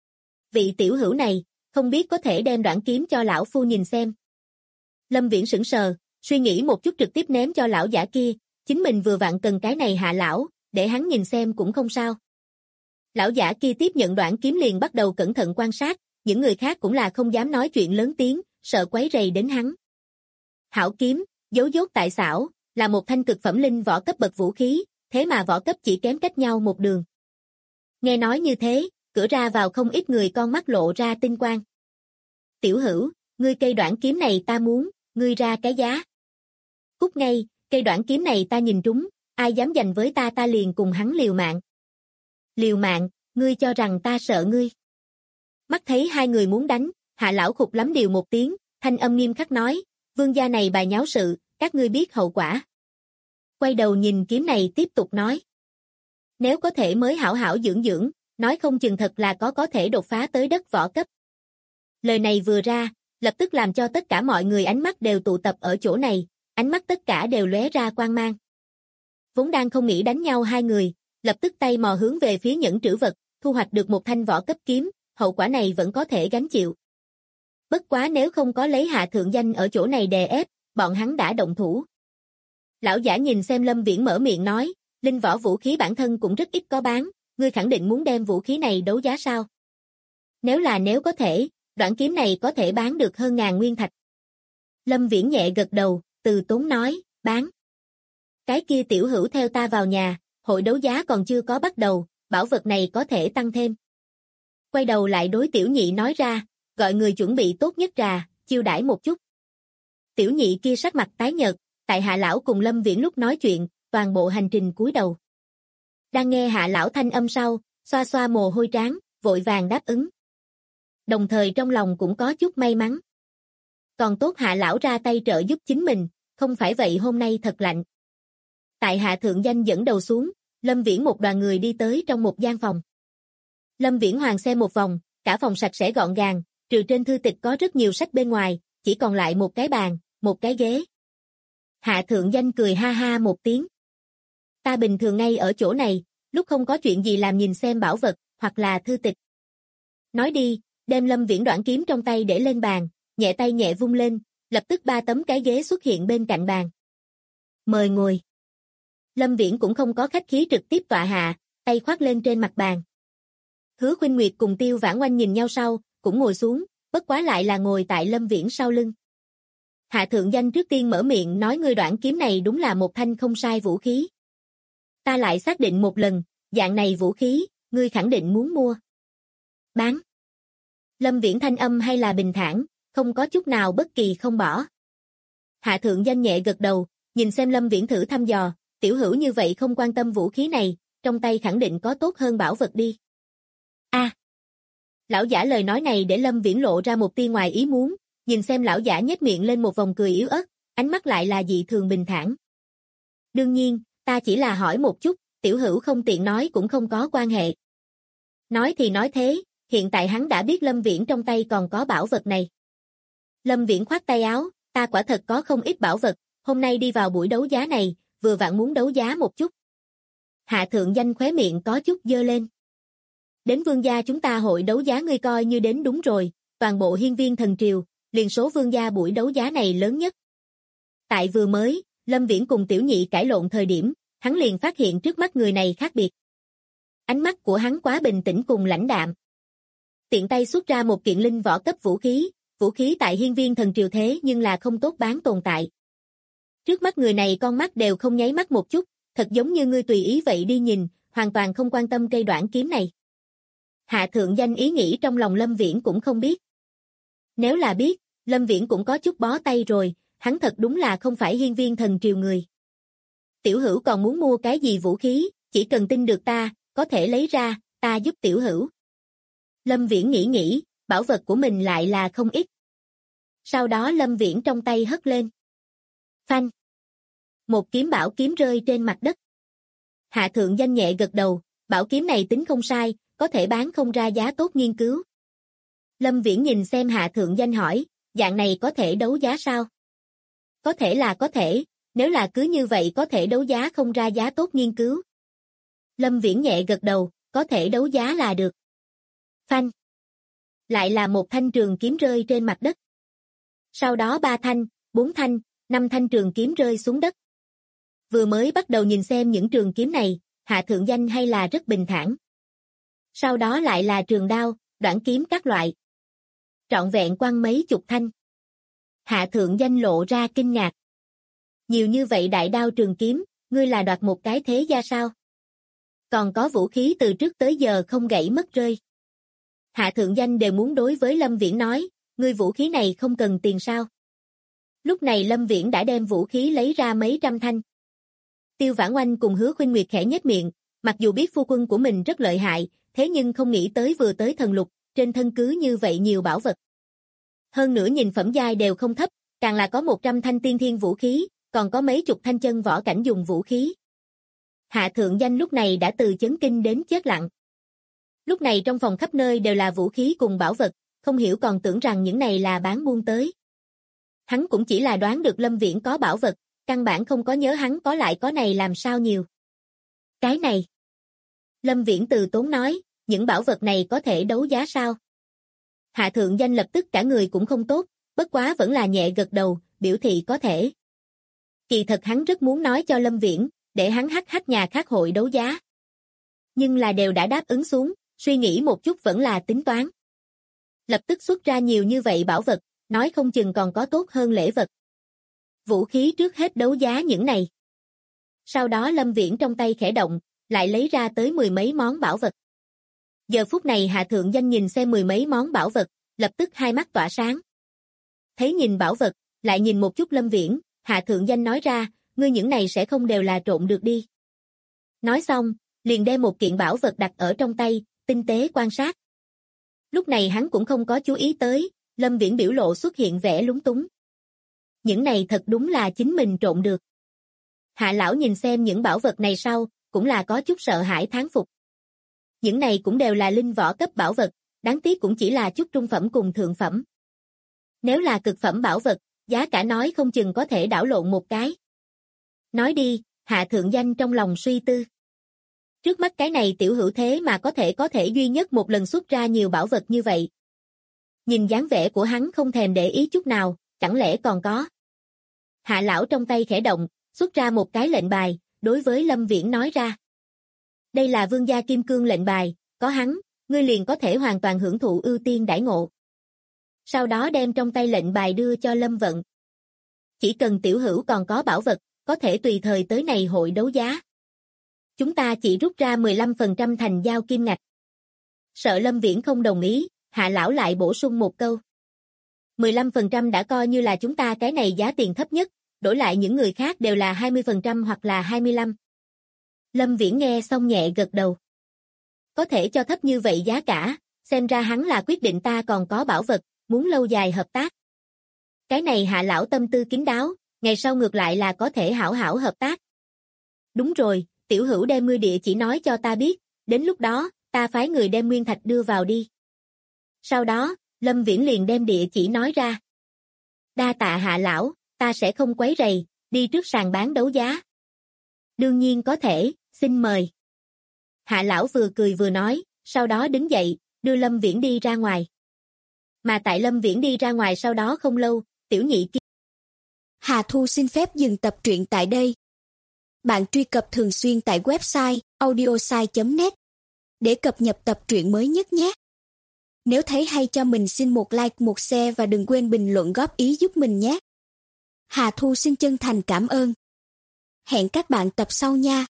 Vị tiểu hữu này, không biết có thể đem đoạn kiếm cho lão phu nhìn xem. Lâm Viễn sững sờ, suy nghĩ một chút trực tiếp ném cho lão giả kia, chính mình vừa vặn cần cái này hạ lão, để hắn nhìn xem cũng không sao. Lão giả kia tiếp nhận đoạn kiếm liền bắt đầu cẩn thận quan sát, những người khác cũng là không dám nói chuyện lớn tiếng, sợ quấy rầy đến hắn. Hảo kiếm, dấu dốt tại xảo, là một thanh cực phẩm linh võ cấp bậc vũ khí, thế mà võ cấp chỉ kém cách nhau một đường. Nghe nói như thế, cửa ra vào không ít người con mắt lộ ra tinh quang. Tiểu hữu, ngươi cây đoạn kiếm này ta muốn, ngươi ra cái giá. Cút ngay, cây đoạn kiếm này ta nhìn trúng, ai dám giành với ta ta liền cùng hắn liều mạng. Liều mạng, ngươi cho rằng ta sợ ngươi. Mắt thấy hai người muốn đánh, Hạ lão khục lắm điều một tiếng, thanh âm nghiêm khắc nói, vương gia này bài nháo sự, các ngươi biết hậu quả. Quay đầu nhìn kiếm này tiếp tục nói. Nếu có thể mới hảo hảo dưỡng dưỡng, nói không chừng thật là có thể đột phá tới đất võ cấp. Lời này vừa ra, lập tức làm cho tất cả mọi người ánh mắt đều tụ tập ở chỗ này, ánh mắt tất cả đều lóe ra quang mang. Vốn đang không nghĩ đánh nhau hai người, lập tức tay mò hướng về phía nhẫn trữ vật, thu hoạch được một thanh võ cấp kiếm, hậu quả này vẫn có thể gánh chịu. Bất quá nếu không có lấy Hạ thượng danh ở chỗ này đè ép, bọn hắn đã động thủ. Lão giả nhìn xem Lâm Viễn mở miệng nói, linh võ vũ khí bản thân cũng rất ít có bán, ngươi khẳng định muốn đem vũ khí này đấu giá sao? Nếu có thể, đoạn kiếm này có thể bán được hơn 1000 nguyên thạch. Lâm Viễn nhẹ gật đầu, từ tốn nói, bán. Cái kia tiểu hữu theo ta vào nhà, hội đấu giá còn chưa có bắt đầu, bảo vật này có thể tăng thêm. Quay đầu lại đối tiểu nhị nói ra, gọi người chuẩn bị tốt nhất trà, chiêu đãi một chút. Tiểu nhị kia sắc mặt tái nhợt, tại Hạ lão cùng Lâm Viễn lúc nói chuyện, toàn bộ hành trình cúi đầu. Đang nghe Hạ lão thanh âm sau, xoa xoa mồ hôi trán, vội vàng đáp ứng. Đồng thời trong lòng cũng có chút may mắn. Còn tốt Hạ lão ra tay trợ giúp chính mình, không phải vậy hôm nay thật lạnh. Tại Hạ thượng danh dẫn đầu xuống, Lâm Viễn một đoàn người đi tới trong một gian phòng. Lâm Viễn hoàn xem một vòng, cả phòng sạch sẽ gọn gàng, trừ trên thư tịch có rất nhiều sách bên ngoài, chỉ còn lại một cái bàn, một cái ghế. Hạ thượng danh cười ha ha một tiếng. Ta bình thường ngay ở chỗ này, lúc không có chuyện gì làm nhìn xem bảo vật, hoặc là thư tịch. Nói đi, đem Lâm Viễn đoạn kiếm trong tay để lên bàn, nhẹ tay nhẹ vung lên, lập tức 3 tấm cái ghế xuất hiện bên cạnh bàn. Mời ngồi. Lâm Viễn cũng không có khách khí trực tiếp tọa hạ, tay khoác lên trên mặt bàn. Hứa Khuynh Nguyệt cùng Tiêu Vãn Oanh nhìn nhau sau, cũng ngồi xuống, bất quá lại là ngồi tại Lâm Viễn sau lưng. Hạ thượng danh trước tiên mở miệng nói ngươi đoạn kiếm này đúng là một thanh không sai vũ khí. Ta lại xác định một lần, dạng này vũ khí, ngươi khẳng định muốn mua. Bán. Lâm Viễn thanh âm hay là bình thản, không có chút nào bất kỳ không bỏ. Hạ thượng danh nhẹ gật đầu, nhìn xem Lâm Viễn thử thăm dò, tiểu hữu như vậy không quan tâm vũ khí này, trong tay khẳng định có tốt hơn bảo vật đi. Lão giả lời nói này để Lâm Viễn lộ ra một tia ngoài ý muốn, nhìn xem lão giả nhếch miệng lên một vòng cười yếu ớt, ánh mắt lại là dị thường bình thản. Đương nhiên, ta chỉ là hỏi một chút, tiểu hữu không tiện nói cũng không có quan hệ. Nói thì nói thế, hiện tại hắn đã biết Lâm Viễn trong tay còn có bảo vật này. Lâm Viễn khoát tay áo, ta quả thật có không ít bảo vật, hôm nay đi vào buổi đấu giá này, vừa vặn muốn đấu giá một chút. Hạ thượng danh khóe miệng có chút dơ lên. Đến vương gia chúng ta hội đấu giá ngươi coi như đến đúng rồi, toàn bộ hiên viên thần triều, liền số vương gia buổi đấu giá này lớn nhất. Tại vừa mới, Lâm Viễn cùng tiểu nhị cãi lộn thời điểm, hắn liền phát hiện trước mắt người này khác biệt. Ánh mắt của hắn quá bình tĩnh cùng lãnh đạm. Tiện tay xuất ra một kiện linh võ cấp vũ khí tại hiên viên thần triều thế nhưng là không tốt bán tồn tại. Trước mắt người này con mắt đều không nháy mắt một chút, thật giống như ngươi tùy ý vậy đi nhìn, hoàn toàn không quan tâm cây đoạn kiếm này. Hạ thượng danh ý nghĩ trong lòng Lâm Viễn cũng không biết. Nếu là biết, Lâm Viễn cũng có chút bó tay rồi, hắn thật đúng là không phải hiên viên thần triều người. Tiểu hữu còn muốn mua cái gì vũ khí, chỉ cần tin được ta, có thể lấy ra, ta giúp tiểu hữu. Lâm Viễn nghĩ, bảo vật của mình lại là không ít. Sau đó Lâm Viễn trong tay hất lên. Phanh. Một kiếm bảo kiếm rơi trên mặt đất. Hạ thượng danh nhẹ gật đầu, bảo kiếm này tính không sai, có thể bán không ra giá tốt nghiên cứu. Lâm Viễn nhìn xem Hạ thượng danh hỏi, dạng này có thể đấu giá sao? Có thể là có thể, Nếu là cứ như vậy có thể đấu giá không ra giá tốt nghiên cứu. Lâm Viễn nhẹ gật đầu, có thể đấu giá là được. Phanh. Lại là một thanh trường kiếm rơi trên mặt đất. Sau đó 3 thanh, 4 thanh, 5 thanh trường kiếm rơi xuống đất. Vừa mới bắt đầu nhìn xem những trường kiếm này, Hạ Thượng Danh hay là rất bình thản. Sau đó lại là trường đao, đoạn kiếm các loại. Trọn vẹn quăng mấy chục thanh. Hạ Thượng Danh lộ ra kinh ngạc. Nhiều như vậy đại đao trường kiếm, ngươi là đoạt một cái thế gia sao? Còn có vũ khí từ trước tới giờ không gãy mất rơi. Hạ Thượng Danh đều muốn đối với Lâm Viễn nói, ngươi vũ khí này không cần tiền sao? Lúc này Lâm Viễn đã đem vũ khí lấy ra mấy trăm thanh. Tiêu Vãn Oanh cùng Hứa Khuynh Nguyệt khẽ nhếch miệng, mặc dù biết phu quân của mình rất lợi hại, thế nhưng không nghĩ tới vừa tới thần lục, trên thân cứ như vậy nhiều bảo vật. Hơn nữa nhìn phẩm giai đều không thấp, càng là có 100 thanh tiên thiên vũ khí, còn có mấy chục thanh chân võ cảnh dùng vũ khí. Hạ Thượng Danh lúc này đã từ chấn kinh đến chết lặng. Lúc này trong phòng khắp nơi đều là vũ khí cùng bảo vật, không hiểu còn tưởng rằng những này là bán buôn tới. Hắn cũng chỉ là đoán được Lâm Viễn có bảo vật, căn bản không có nhớ hắn có lại có này làm sao nhiều. Cái này. Lâm Viễn từ tốn nói, những bảo vật này có thể đấu giá sao? Hạ Thượng Danh lập tức cả người cũng không tốt, bất quá vẫn là nhẹ gật đầu, biểu thị có thể. Kỳ thật hắn rất muốn nói cho Lâm Viễn, để hắn hắc nhà khác hội đấu giá. Nhưng là đều đã đáp ứng xuống, suy nghĩ một chút vẫn là tính toán. Lập tức xuất ra nhiều như vậy bảo vật, nói không chừng còn có tốt hơn lễ vật. Vũ khí trước hết đấu giá những này. Sau đó Lâm Viễn trong tay khẽ động, lại lấy ra tới 10 mấy món bảo vật. Giờ phút này Hạ Thượng Danh nhìn xem 10 mấy món bảo vật, lập tức hai mắt tỏa sáng. Thấy nhìn bảo vật, lại nhìn một chút Lâm Viễn, Hạ Thượng Danh nói ra, ngươi những này sẽ không đều là trộn được đi. Nói xong, liền đem một kiện bảo vật đặt ở trong tay, tinh tế quan sát. Lúc này hắn cũng không có chú ý tới, Lâm Viễn biểu lộ xuất hiện vẻ lúng túng. Những này thật đúng là chính mình trộn được. Hạ lão nhìn xem những bảo vật này sau, cũng là có chút sợ hãi thán phục. Những này cũng đều là linh võ cấp bảo vật, đáng tiếc cũng chỉ là chút trung phẩm cùng thượng phẩm. Nếu là cực phẩm bảo vật, giá cả nói không chừng có thể đảo lộn một cái. Nói đi, Hạ Thượng Danh trong lòng suy tư. Trước mắt cái này tiểu hữu thế mà có thể duy nhất một lần xuất ra nhiều bảo vật như vậy. Nhìn dáng vẻ của hắn không thèm để ý chút nào, chẳng lẽ còn có. Hạ lão trong tay khẽ động, xuất ra một cái lệnh bài, đối với Lâm Viễn nói ra. Đây là vương gia kim cương lệnh bài, có hắn, ngươi liền có thể hoàn toàn hưởng thụ ưu tiên đãi ngộ. Sau đó đem trong tay lệnh bài đưa cho Lâm Vận. Chỉ cần tiểu hữu còn có bảo vật, có thể tùy thời tới này hội đấu giá. Chúng ta chỉ rút ra 15% thành giao kim ngạch. Sợ Lâm Viễn không đồng ý, Hạ lão lại bổ sung một câu. 15% đã coi như là chúng ta cái này giá tiền thấp nhất, đổi lại những người khác đều là 20% hoặc là 25%. Lâm Viễn nghe xong nhẹ gật đầu. Có thể cho thấp như vậy giá cả, xem ra hắn là quyết định ta còn có bảo vật, muốn lâu dài hợp tác. Cái này Hạ lão tâm tư kín đáo, ngày sau ngược lại là có thể hảo hảo hợp tác. Đúng rồi, tiểu hữu đem ngươi địa chỉ nói cho ta biết, đến lúc đó, ta phái người đem nguyên thạch đưa vào đi. Sau đó, Lâm Viễn liền đem địa chỉ nói ra. Đa tạ Hạ lão, ta sẽ không quấy rầy, đi trước sàn bán đấu giá. Đương nhiên có thể, xin mời. Hạ lão vừa cười vừa nói, sau đó đứng dậy, đưa Lâm Viễn đi ra ngoài. Mà tại Lâm Viễn đi ra ngoài sau đó không lâu, tiểu nhị kia. Hà Thu xin phép dừng tập truyện tại đây. Bạn truy cập thường xuyên tại website audiosai.net để cập nhật tập truyện mới nhất nhé. Nếu thấy hay cho mình xin một like, một share và đừng quên bình luận góp ý giúp mình nhé. Hà Thu xin chân thành cảm ơn. Hẹn các bạn tập sau nha.